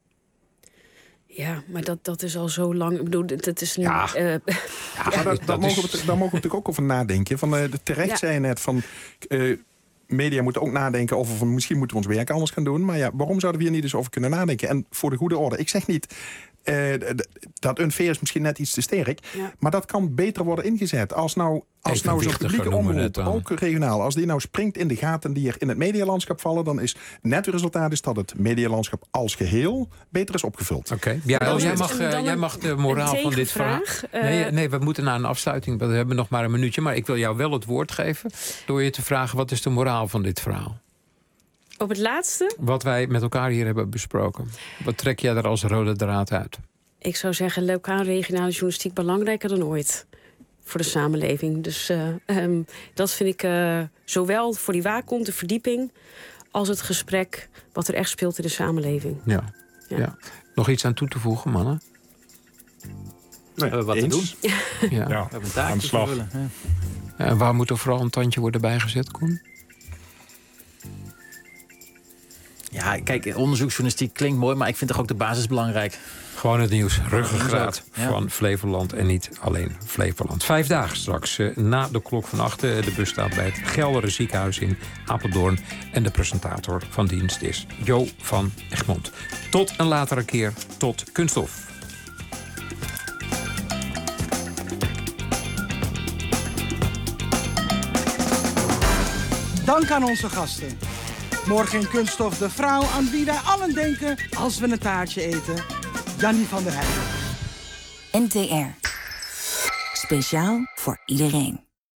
Ja, maar dat, dat is al zo lang. Ik bedoel, dat is nu. Ja, uh, ja, ja daar, daar, mogen we, daar mogen we natuurlijk ook over nadenken. Van, uh, terecht ja. zei je net van. Uh, media moeten ook nadenken over van misschien moeten we ons werk anders gaan doen. Maar ja, waarom zouden we hier niet eens over kunnen nadenken? En voor de goede orde, ik zeg niet uh, dat unfair is misschien net iets te sterk, ja. maar dat kan beter worden ingezet. Als nou, als nou zo'n publieke omroep, ook regionaal, als die nou springt in de gaten die er in het medialandschap vallen, dan is het nette resultaat is dat het medialandschap als geheel beter is opgevuld. Oké, okay. ja, ja, jij, mag, uh, jij mag de moraal van dit verhaal. Uh, nee, nee, we moeten naar een afsluiting. We hebben nog maar een minuutje, maar ik wil jou wel het woord geven door je te vragen, wat is de moraal van dit verhaal? Op het laatste? Wat wij met elkaar hier hebben besproken. Wat trek jij er als rode draad uit? Ik zou zeggen, lokaal regionale journalistiek belangrijker dan ooit. Voor de samenleving. Dus uh, um, dat vind ik uh, zowel voor die waakhond, de verdieping, als het gesprek wat er echt speelt in de samenleving. Ja. Ja. Ja. Nog iets aan toe te voegen, mannen? Nee, we hebben wat eens. te doen. Ja. Ja. We hebben een taak te vervullen. Ja. En waar moet er vooral een tandje worden bijgezet, Koen? Ja, kijk, onderzoeksjournalistiek klinkt mooi, maar ik vind toch ook de basis belangrijk. Gewoon het nieuws, ruggengraat ja. van Flevoland en niet alleen Flevoland. Vijf dagen straks, uh, na de klok van achter. De bus staat bij het Geldere ziekenhuis in Apeldoorn. En de presentator van dienst is Jo van Egmond. Tot een latere keer, tot Kunststof. Dank aan onze gasten. Morgen in Kunststof de vrouw aan wie wij allen denken als we een taartje eten. Jannie van der Heijden. N T R. Speciaal voor iedereen.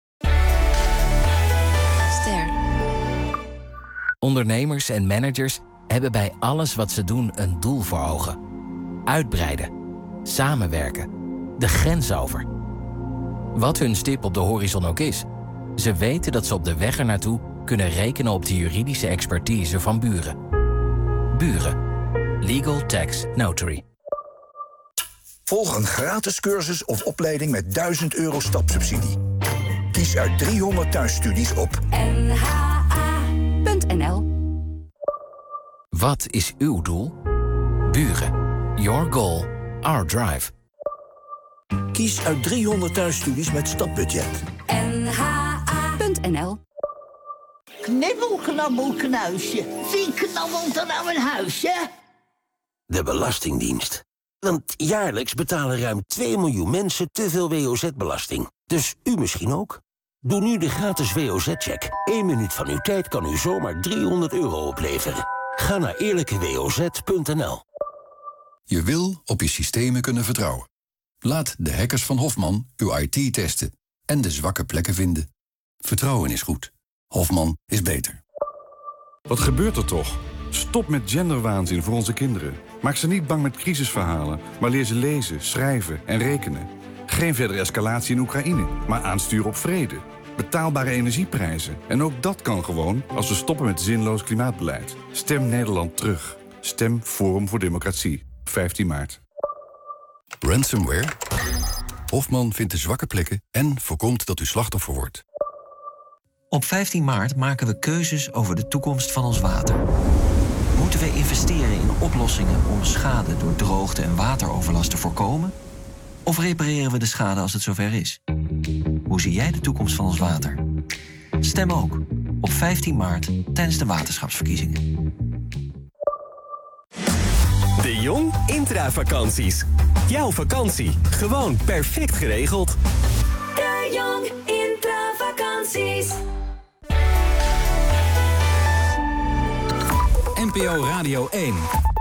Ster. Ondernemers en managers hebben bij alles wat ze doen een doel voor ogen. Uitbreiden. Samenwerken. De grens over. Wat hun stip op de horizon ook is, ze weten dat ze op de weg ernaartoe kunnen rekenen op de juridische expertise van Buren. Buren. Legal Tax Notary. Volg een gratis cursus of opleiding met duizend euro stapsubsidie. Kies uit driehonderd thuisstudies op N H A punt N L. Wat is uw doel? Buren. Your goal, our drive. Kies uit driehonderd thuisstudies met stapbudget. N H A punt N L. Knibbel, knabbel, knuisje. Wie knabbelt er nou een huisje? De Belastingdienst. Want jaarlijks betalen ruim twee miljoen mensen te veel W O Z-belasting. Dus u misschien ook. Doe nu de gratis W O Z-check. Eén minuut van uw tijd kan u zomaar driehonderd euro opleveren. Ga naar eerlijke w o z punt n l. Je wil op je systemen kunnen vertrouwen. Laat de hackers van Hofman uw I T testen en de zwakke plekken vinden. Vertrouwen is goed. Hofman is beter. Wat gebeurt er toch? Stop met genderwaanzin voor onze kinderen. Maak ze niet bang met crisisverhalen, maar leer ze lezen, schrijven en rekenen. Geen verdere escalatie in Oekraïne, maar aansturen op vrede. Betaalbare energieprijzen. En ook dat kan gewoon als we stoppen met zinloos klimaatbeleid. Stem Nederland terug. Stem Forum voor Democratie. vijftien maart. Ransomware? Hofman vindt de zwakke plekken en voorkomt dat u slachtoffer wordt. Op vijftien maart maken we keuzes over de toekomst van ons water. Moeten we investeren in oplossingen om schade door droogte en wateroverlast te voorkomen? Of repareren we de schade als het zover is? Hoe zie jij de toekomst van ons water? Stem ook op vijftien maart tijdens de waterschapsverkiezingen. De Jong Intravakanties. Jouw vakantie, gewoon perfect geregeld. De Jong Intravakanties. N P O Radio één.